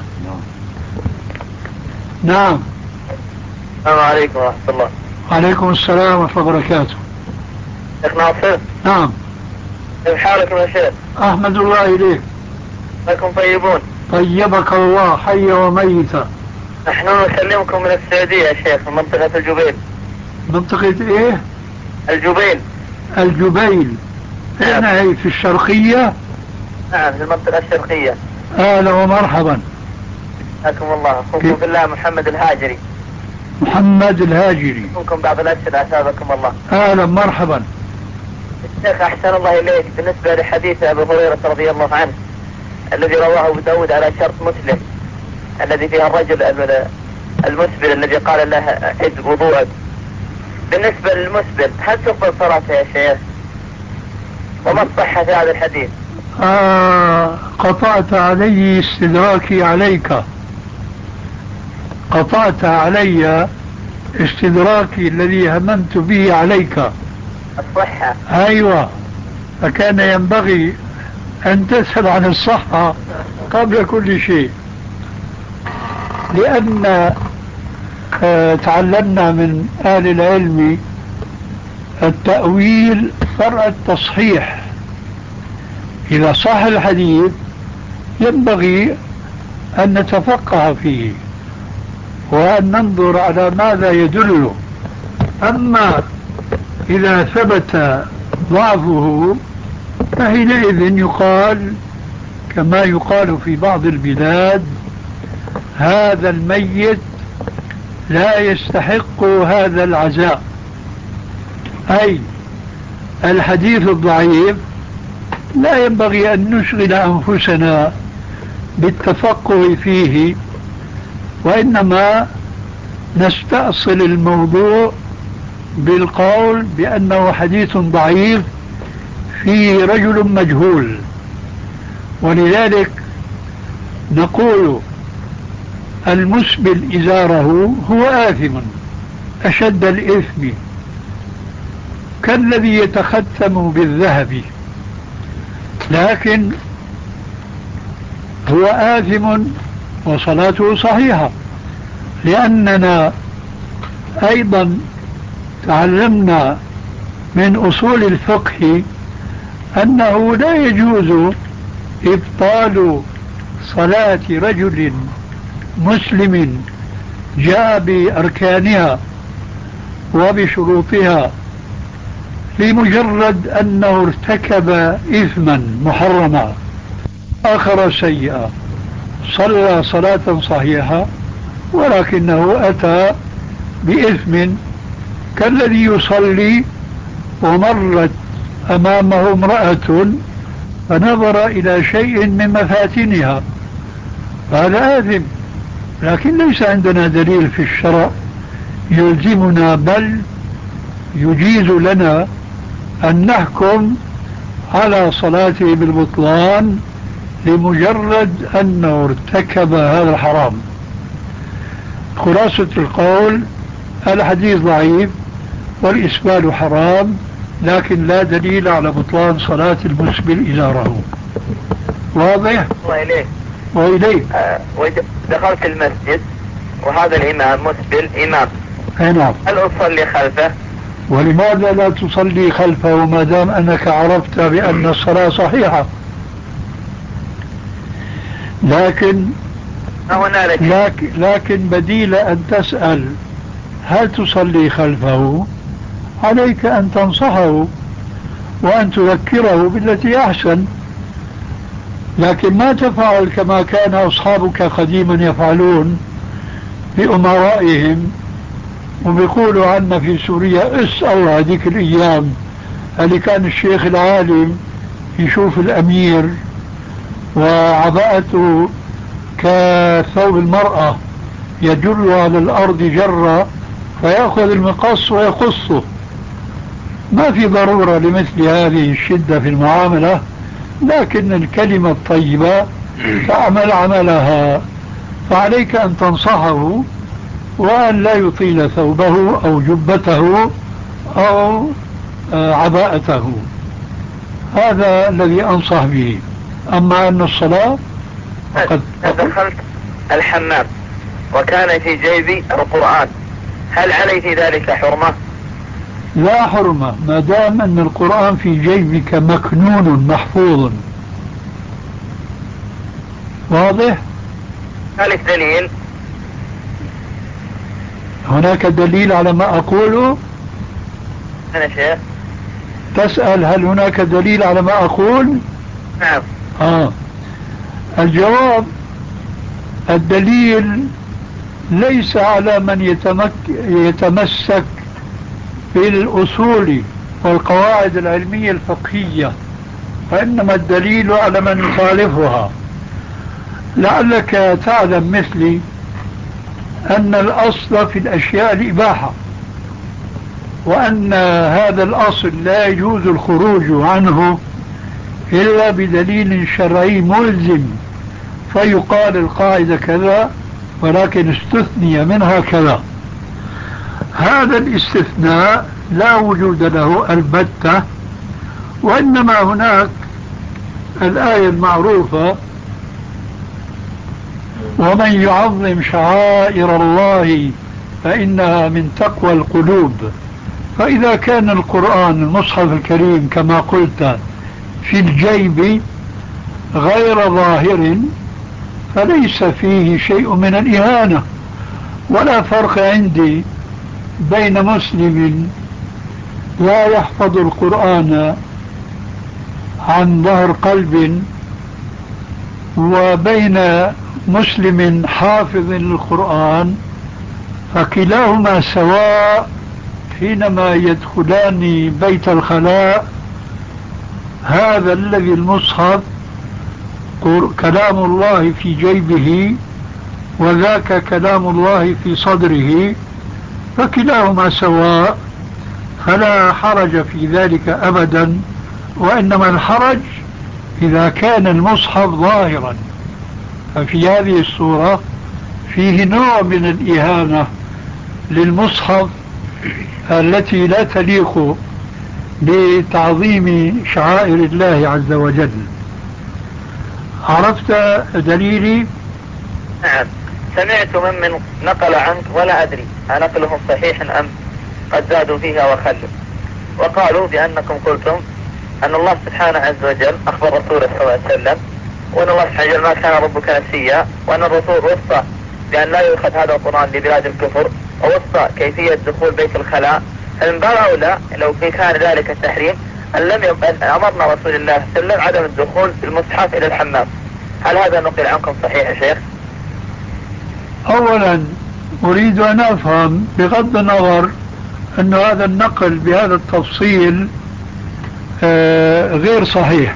نعم. السلام عليكم ورحمة الله. وعليكم السلام ورحمة الله وبركاته. شيخ ناصر. نعم. كيف حالكم يا شيخ؟ أحمد الله إليك. لكم طيبون. طيبك الله حيا وميتا. نحن نسلمكم من السعودية يا شيخ، من منطقة الجبيل. منطقة إيه؟ الجبيل. الجبيل. أين هي؟ في الشرقية؟ نعم في المنطقة الشرقية. أهلا ومرحبا. حياكم الله. أخوكم بالله محمد الهاجري. محمد الهاجري. أخوكم بعض الأسئلة أثابكم الله. أهلا مرحبا. الشيخ أحسن الله إليك، بالنسبة لحديث أبي هريرة رضي الله عنه الذي رواه أبو داود على شرط مسلم، الذي فيها الرجل المسبل الذي قال له عد وضوءك، بالنسبة للمسبل هل تقبل صلاته يا شيخ؟ وما الصحة في هذا الحديث؟ قطعت علي استدراكي عليك. قطعت علي استدراكي الذي هممت به عليك. الصحة. أيوة، فكان ينبغي أن تسأل عن الصحة قبل كل شيء، لأن تعلمنا من أهل العلم التأويل فرع التصحيح. إذا صح الحديث ينبغي أن نتفقه فيه وأن ننظر على ماذا يدل. أما إذا ثبت ضعفه فحينئذ يقال كما يقال في بعض البلاد: هذا الميت لا يستحق هذا العزاء. أي الحديث الضعيف لا ينبغي أن نشغل أنفسنا بالتفقه فيه، وإنما نستأصل الموضوع بالقول بأنه حديث ضعيف فيه رجل مجهول. ولذلك نقول: المسبل إزاره هو آثم أشد الإثم كالذي يتختم بالذهب، لكن هو آثم وصلاته صحيحة، لأننا أيضا تعلمنا من أصول الفقه أنه لا يجوز إبطال صلاة رجل مسلم جاء بأركانها وبشروطها لمجرد أنه ارتكب إثما محرما آخر سيئا، صلى صلاة صحيحة ولكنه أتى بإثم كالذي يصلي ومرت أمامه امرأة فنظر إلى شيء من مفاتنها، هذا آثم. لكن ليس عندنا دليل في الشرع يلزمنا، بل يجيز لنا أن نحكم على صلاته بالبطلان لمجرد أنه ارتكب هذا الحرام. خلاصة القول: الحديث ضعيف والإسبال حرام، لكن لا دليل على بطلان صلاة المسبل إزاره. واضح؟ وإليك وإليك دخلت المسجد وهذا الإمام مسبل إمام، نعم، هل أصلي خلفه؟ ولماذا لا تصلي خلفه ما دام أنك عرفت بأن الصلاة صحيحة؟ لكن بديل أن تسأل هل تصلي خلفه، عليك أن تنصحه وأن تذكره بالتي أحسن، لكن ما تفعل كما كان أصحابك قديما يفعلون بأمرائهم، وبيقولوا عنا في سوريا اسأل هذيك الأيام اللي كان الشيخ العالم يشوف الأمير وعباءته كثوب المرأة يجر على الأرض جرة فيأخذ المقص ويقصه. ما في ضرورة لمثل هذه الشدة في المعاملة، لكن الكلمة الطيبة تعمل عملها. فعليك أن تنصحه وأن لا يطيل ثوبه أو جبته أو عباءته. هذا الذي أنصح به. أما أن الصلاة فقد دخلت الحمام وكان في جيبي القرآن، هل علي في ذلك حرمة؟ لا حرمة ما دام أن القرآن في جيبك مكنون محفوظ. واضح؟ هل دليل؟ هناك دليل على ما أقوله؟ أنا شيخ تسأل هل هناك دليل على ما أقول؟ نعم. الجواب الدليل ليس على من يتمسك بالأصول والقواعد العلمية الفقهية، وإنما الدليل على من يخالفها. لعلك تعلم مثلي أن الأصل في الأشياء الإباحة، وأن هذا الأصل لا يجوز الخروج عنه إلا بدليل شرعي ملزم، فيقال القاعدة كذا ولكن استثني منها كذا. هذا الاستثناء لا وجود له البتة، وإنما هناك الآية المعروفة: ومن يعظم شعائر الله فإنها من تقوى القلوب. فإذا كان القرآن المصحف الكريم كما قلت في الجيب غير ظاهر فليس فيه شيء من الإهانة. ولا فرق عندي بين مسلم لا يحفظ القرآن عن ظهر قلب وبين مسلم حافظ للقرآن، فكلاهما سواء حينما يدخلان بيت الخلاء. هذا الذي المصحف كلام الله في جيبه وذاك كلام الله في صدره، فكلاهما سواء، فلا حرج في ذلك أبدا. وإنما الحرج إذا كان المصحف ظاهرا، ففي هذه الصورة فيه نوع من الإهانة للمصحف التي لا تليق بتعظيم شعائر الله عز وجل. عرفت دليلي؟ نعم. سمعت من نقل عنك ولا أدري أنقلهم صحيح أم قد زادوا فيها وخلوا، وقالوا بأنكم قلتم أن الله سبحانه عز وجل أخبر رسوله صلى الله عليه وسلم وأن الله سبحانه وتعالى ما كان ربك نسيا، وأن الرسول وصى بأن لا يؤخذ هذا القرآن لبلاد الكفر، ووصى كيفية دخول بيت الخلاء. فمن باب أولى لو كان ذلك التحريم أن أمرنا رسول الله صلى الله عليه وسلم عدم الدخول بالمصحف إلى الحمام. هل هذا نقل عنكم صحيح يا شيخ؟ أولا أريد أن أفهم بغض النظر أن هذا النقل بهذا التفصيل غير صحيح،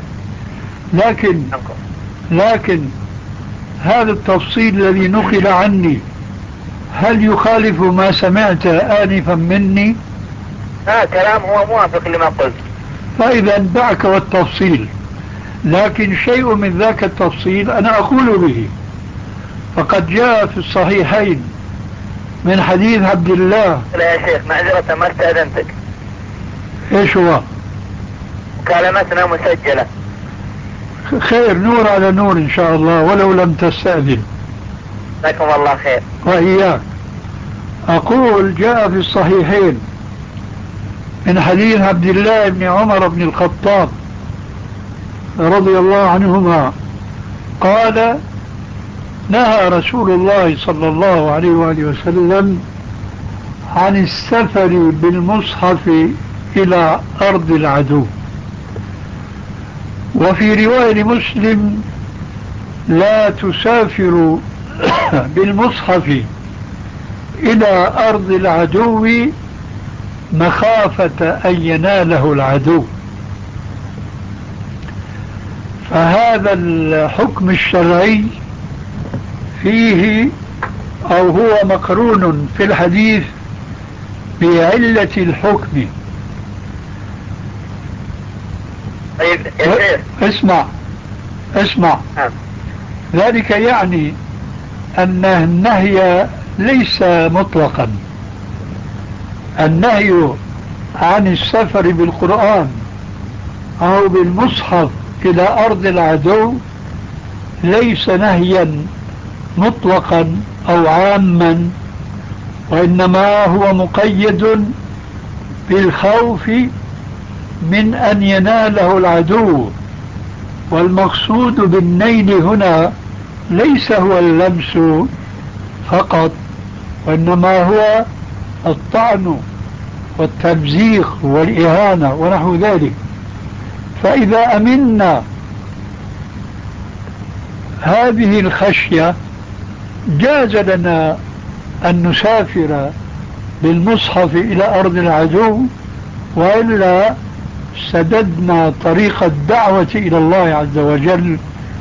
لكن هذا التفصيل الذي نقل عني هل يخالف ما سمعت آنفا مني؟ كلام هو موافق لما قلت. فإذا دعك والتفصيل، لكن شيء من ذاك التفصيل أنا أقول به. فقد جاء في الصحيحين من حديث عبد الله. لا يا شيخ معذرة ما استأذنتك. ايش هو؟ مكالمتنا مسجلة. خير، نور على نور ان شاء الله ولو لم تستأذن. جزاكم الله خير. وإياك. أقول جاء في الصحيحين من حديث عبد الله بن عمر بن الخطاب رضي الله عنهما قال: نهى رسول الله صلى الله عليه وآله وسلم عن السفر بالمصحف إلى أرض العدو. وفي رواية لمسلم: لا تسافر بالمصحف إلى أرض العدو مخافة أن يناله العدو. فهذا الحكم الشرعي فيه أو هو مقرون في الحديث بعلة الحكم. طيب يا شيخ اسمع ذلك يعني أن النهي ليس مطلقا. النهي عن السفر بالقرآن أو بالمصحف إلى أرض العدو ليس نهيا مطلقا أو عاما، وإنما هو مقيد بالخوف من أن يناله العدو. والمقصود بالنيل هنا ليس هو اللمس فقط، وإنما هو الطعن والتمزيق والإهانة ونحو ذلك. فإذا أمنا هذه الخشية جاز لنا أن نسافر بالمصحف إلى أرض العدو، وإلا سددنا طريق الدعوة إلى الله عز وجل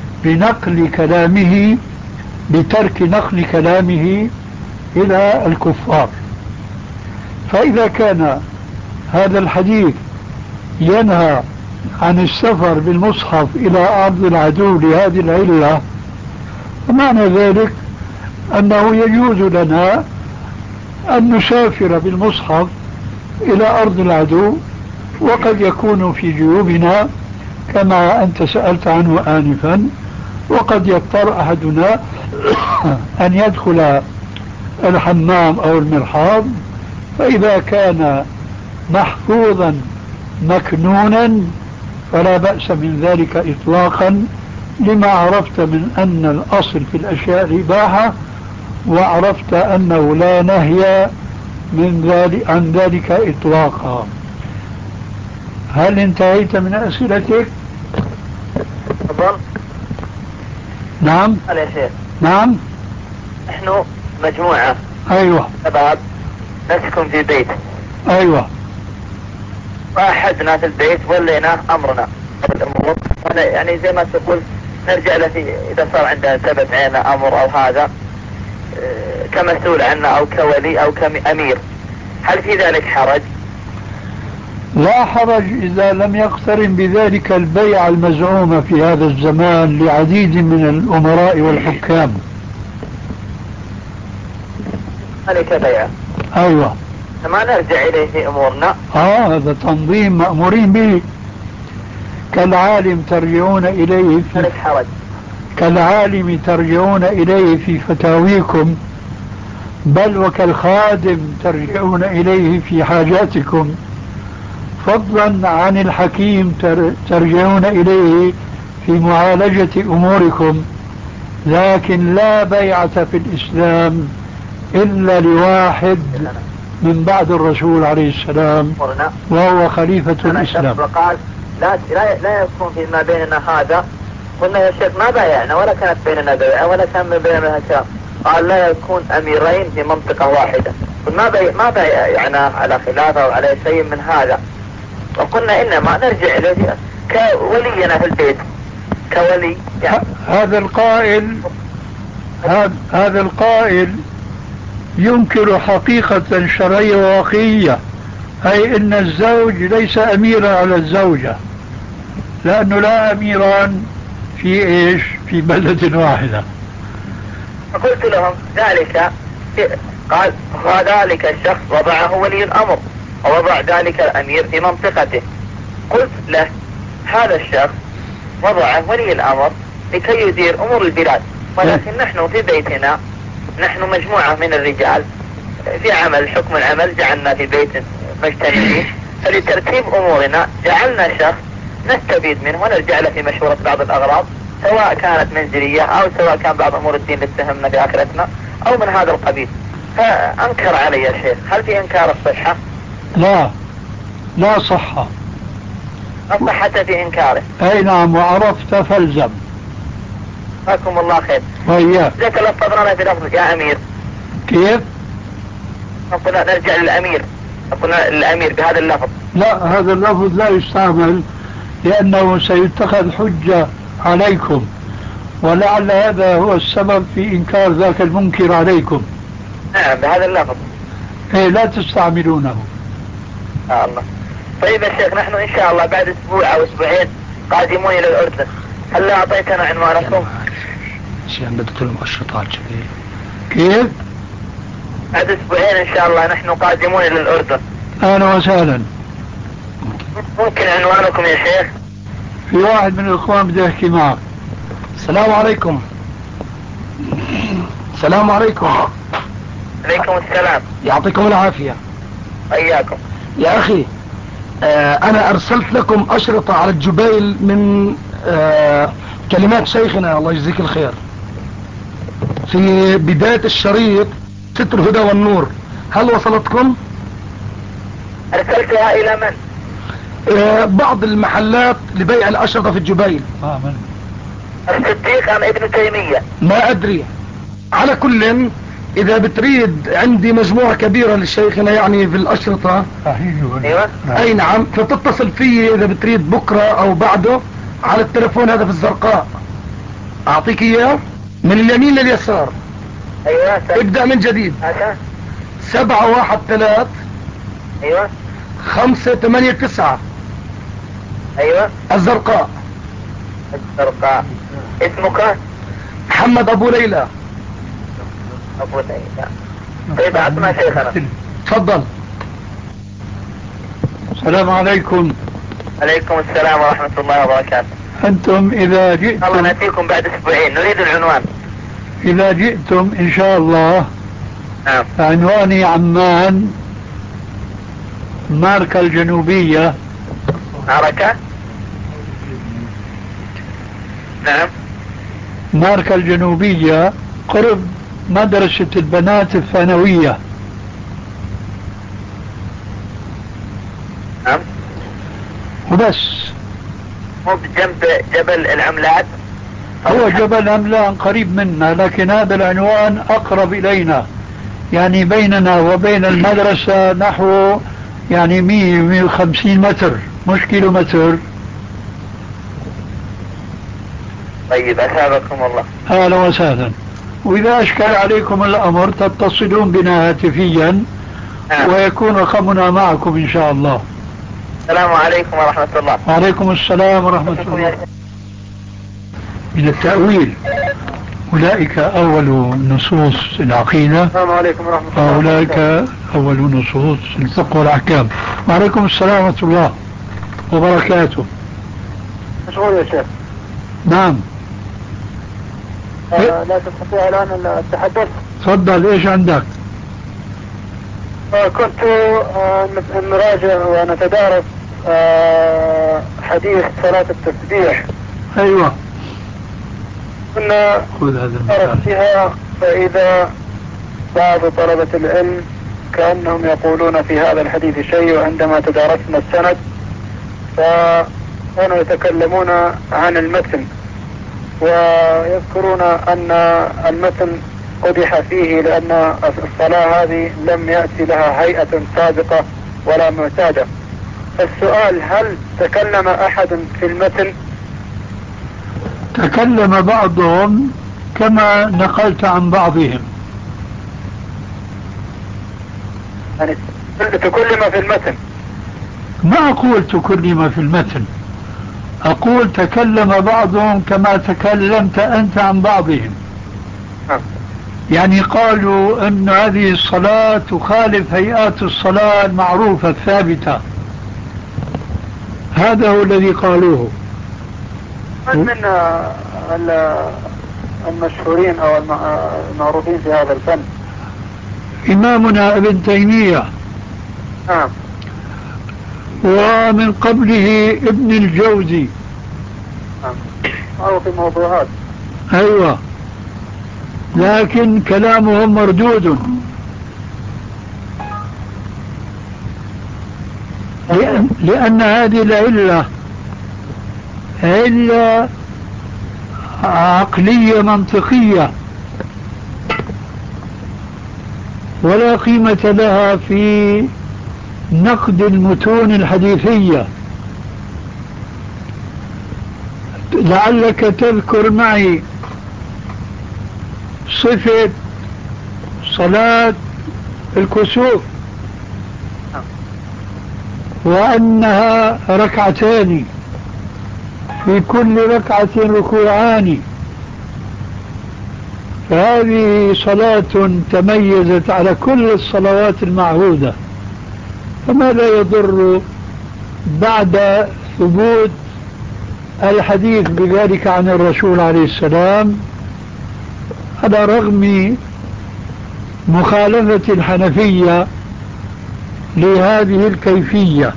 بترك نقل كلامه إلى الكفار. فإذا كان هذا الحديث ينهى عن السفر بالمصحف إلى أرض العدو لهذه العلة، فمعنى ذلك أنه يجوز لنا أن نسافر بالمصحف إلى أرض العدو، وقد يكون في جيوبنا كما أنت سألت عنه آنفا، وقد يضطر أحدنا أن يدخل الحمام أو المرحاض، فإذا كان محفوظا مكنونا فلا بأس من ذلك إطلاقا، لما عرفت من أن الأصل في الأشياء الإباحة، وعرفت أنه لا نهي عن ذلك إطلاقا. هل انتهيت من أسئلتك؟ تفضل. نعم. يا شيخ. نعم. نحن مجموعة. أيوة. شباب نسكن في بيت. أيوة. وأحدنا في البيت ولينا أمرنا الأمور، يعني زي ما تقول نرجع له إذا صار عندنا ثبت علينا أمر أو هذا كمسؤول عنا أو كولي أو كأمير، هل في ذلك حرج؟ لا حرج إذا لم يقترن بذلك البيع المزعوم في هذا الزمان لعديد من الأمراء والحكام. ذلك بيع. أيوة. ما نرجع إليه في أمورنا. هذا تنظيم مأمورين به، كالعالم ترجعون إليه كالعالم ترجعون إليه في فتاويكم، بل وكالخادم ترجعون إليه في حاجاتكم، فضلا عن الحكيم ترجعون إليه في معالجة أموركم. لكن لا بيعة في الإسلام إلا لواحد من بعد الرسول عليه السلام، وهو خليفة الإسلام. وقال لا يكون فيما بيننا هذا. قلنا يا شيخ ما بايعنا ولا كانت بيننا بيعة ولا كان بيننا كلام. قال لا يكون أميرين في منطقة واحدة. ما بايعنا على خلافه وعلى شيء من هذا، وقلنا إنما نرجع إليه كولينا في البيت كولي يعني. هذا القائل ينكر حقيقة شرعية وواقعية، أي إن الزوج ليس أميرا على الزوجة، لأنه لا أميران في بلدة واحدة. فقلت لهم ذلك، قال ذلك الشخص وضعه ولي الأمر ووضع ذلك الأمير في منطقته. قلت له هذا الشخص وضعه ولي الأمر لكي يدير أمور البلاد، ولكن نحن في بيتنا نحن مجموعة من الرجال في عمل حكم العمل جعلنا في بيت مجتمعين، فلترتيب أمورنا جعلنا شخص نستفيد منه ونرجع له في مشورة بعض الأغراض، سواء كانت منزلية أو سواء كان بعض أمور الدين اللي تهمنا بآخرتنا أو من هذا القبيل. فأنكر علي يا شيخ، هل في إنكار الصحة؟ لا صحة. الصحة في إنكاره. أي نعم، وعرفت فالزم. جزاكم الله خير. وإياك. ليك لفظنا في لفظ يا أمير. كيف؟ قلنا نرجع للأمير، قلنا الأمير بهذا اللفظ. لا، هذا اللفظ لا يستعمل، لأنه سيتخذ حجة عليكم، ولعل هذا هو السبب في إنكار ذاك المنكر عليكم. نعم بهذا اللفظ. إيه لا تستعملونه. الله. طيب يا شيخ، نحن إن شاء الله بعد أسبوع أو أسبوعين قادمون إلى الأردن، هل لا أعطيتنا عنوانكم؟ شيء بدك لهم أشرطات شبيه. كيف؟ بعد أسبوعين إن شاء الله نحن قادمون إلى الأردن. أهلا وسهلا. ممكن عنوانكم يا شيخ؟ في واحد من الإخوان بده يحكي معك. السلام عليكم. السلام عليكم. عليكم السلام. يعطيكم العافية. إياكم. يا أخي أنا أرسلت لكم أشرطة على الجبيل من كلمات شيخنا الله يجزيك الخير في بداية الشريط ستر الهدى والنور، هل وصلتكم؟ أرسلتها إلى من؟ بعض المحلات لبيع الأشرطة في الجبيل. من؟ الصديق أم ابن تيمية؟ ما أدري. على كل إذا بتريد عندي مجموعة كبيرة للشيخنا يعني في الأشرطة. أيوة. أي نعم، فتتصل فيه إذا بتريد بكرة أو بعده على التلفون هذا في الزرقاء، أعطيك إياه من اليمين لليسار. أيوة. ابدأ من جديد. 713. أيوة. 589. أيوة. الزرقاء. الزرقاء. اسمك؟ محمد أبو ليلى. أبو ليلى. طيب أعطنا شيخنا. تفضل. السلام عليكم. عليكم السلام ورحمة الله وبركاته. أنتم إذا الله جئتم نأتيكم بعد أسبوعين، نريد العنوان. إذا جئتم إن شاء الله نعم. عنواني عمان، ماركة الجنوبية. معركة. نعم. ماركة الجنوبية قرب مدرسة البنات الثانوية. نعم. وبس. مو بجنب جبل العملات؟ هو جبل أملان قريب منا، لكن هذا العنوان أقرب إلينا، يعني بيننا وبين المدرسة نحو يعني 150 متر، مش كيلو متر. طيب أثابكم الله. أهلا وسهلا. وإذا أشكل عليكم الأمر تتصلون بنا هاتفيا ويكون رقمنا معكم إن شاء الله. السلام عليكم ورحمة الله. وعليكم السلام ورحمة الله. من التأويل أولئك أول نصوص العقيدة. السلام عليكم ورحمة الله. أولئك أول نصوص الفقه والأحكام. وعليكم السلام ورحمة الله وبركاته. مشغول يا شيخ؟ نعم. لا تستطيع الآن التحدث؟ تفضل، إيش عندك؟ كنت نراجع ونتدارس حديث صلاة التسبيح. أيوة. كنا خذ هذا المثال فيها، فإذا بعض طلبة العلم كأنهم يقولون في هذا الحديث شيء، وعندما تدارسنا السند فكانوا يتكلمون عن المتن ويذكرون أن المتن قدح فيه لأن الصلاة هذه لم يأتي لها هيئة سابقة ولا معتادة. السؤال: هل تكلم أحد في المتن؟ تكلم بعضهم كما نقلت عن بعضهم. يعني تكلم في المتن؟ ما أقول تكلم في المتن، أقول تكلم بعضهم كما تكلمت أنت عن بعضهم. يعني قالوا أن هذه الصلاة تخالف هيئات الصلاة المعروفة الثابتة، هذا هو الذي قالوه. من المشهورين أو المعروفين في هذا الفن؟ إمامنا ابن تيمية. نعم. ومن قبله ابن الجوزي. نعم. أو في موضوعات. أيوة، لكن كلامهم مردود، لأن هذه العلة علة عقلية منطقية ولا قيمة لها في نقد المتون الحديثية. لعلك تذكر معي صفة صلاة الكسوف وأنها ركعتان في كل ركعة ركوعان، فهذه صلاة تميزت على كل الصلوات المعهودة، فماذا يضر بعد ثبوت الحديث بذلك عن الرسول عليه السلام، على رغم مخالفة الحنفية لهذه الكيفية.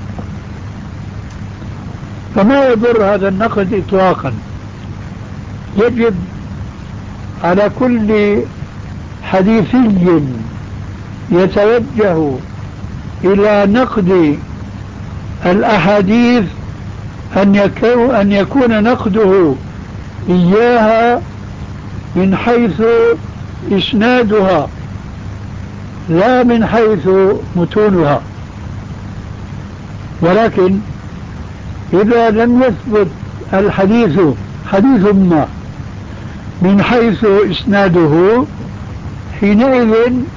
فما يضر هذا النقد إطلاقا. يجب على كل حديثي يتوجه إلى نقد الأحاديث أن يكون نقده إياها من حيث إسنادها لا من حيث متونها. ولكن إذا لم يثبت الحديث حديث ما من حيث إسناده، حينئذ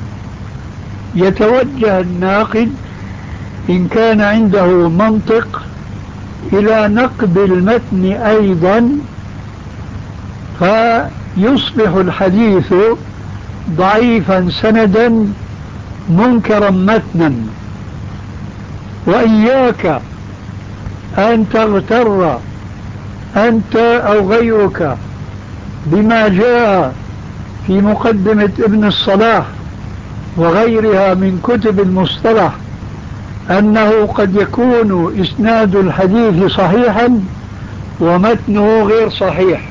يتوجه الناقد إن كان عنده منطق إلى نقد المتن أيضا، فيصبح الحديث ضعيفا سندا منكرا متنا. وإياك أن تغتر أنت أو غيرك بما جاء في مقدمة ابن الصلاح وغيرها من كتب المصطلح أنه قد يكون إسناد الحديث صحيحا ومتنه غير صحيح.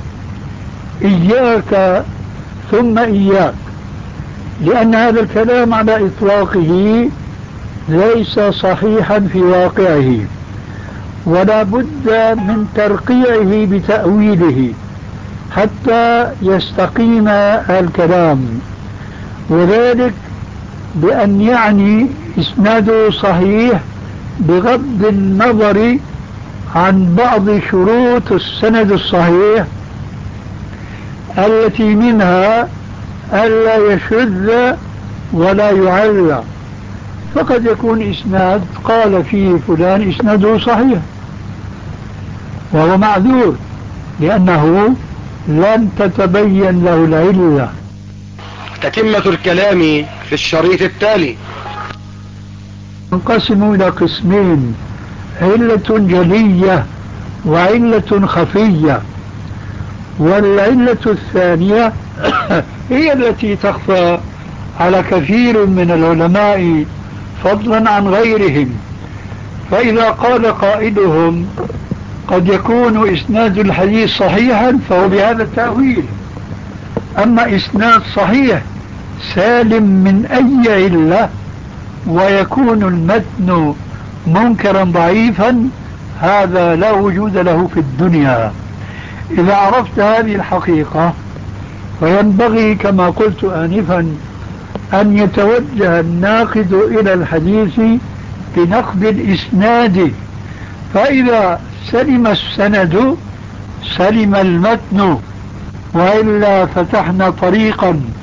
إياك ثم إياك، لأن هذا الكلام على إطلاقه ليس صحيحا في واقعه، ولا بد من ترقيعه بتأويله حتى يستقيم الكلام، وذلك بأن يعني إسناده صحيح بغض النظر عن بعض شروط السند الصحيح التي منها ألا يشذ ولا يعلى. فقد يكون إسناد قال فيه فلان إسناده صحيح وهو معذور لأنه لن تتبين له العلة. تتمة الكلام في الشريط التالي. انقسم إلى قسمين: علة جلية وعلة خفية. والعلة الثانية هي التي تخفى على كثير من العلماء فضلا عن غيرهم. فإذا قال قائلهم قد يكون إسناد الحديث صحيحا فهو بهذا التأويل، أما إسناد صحيح سالم من أي علة ويكون المتن منكرا ضعيفا، هذا لا وجود له في الدنيا. إذا عرفت هذه الحقيقة فينبغي كما قلت آنفا أن يتوجه الناقد إلى الحديث بنقد الإسناد، فإذا سلم السند سلم المتن، وإلا فتحنا طريقا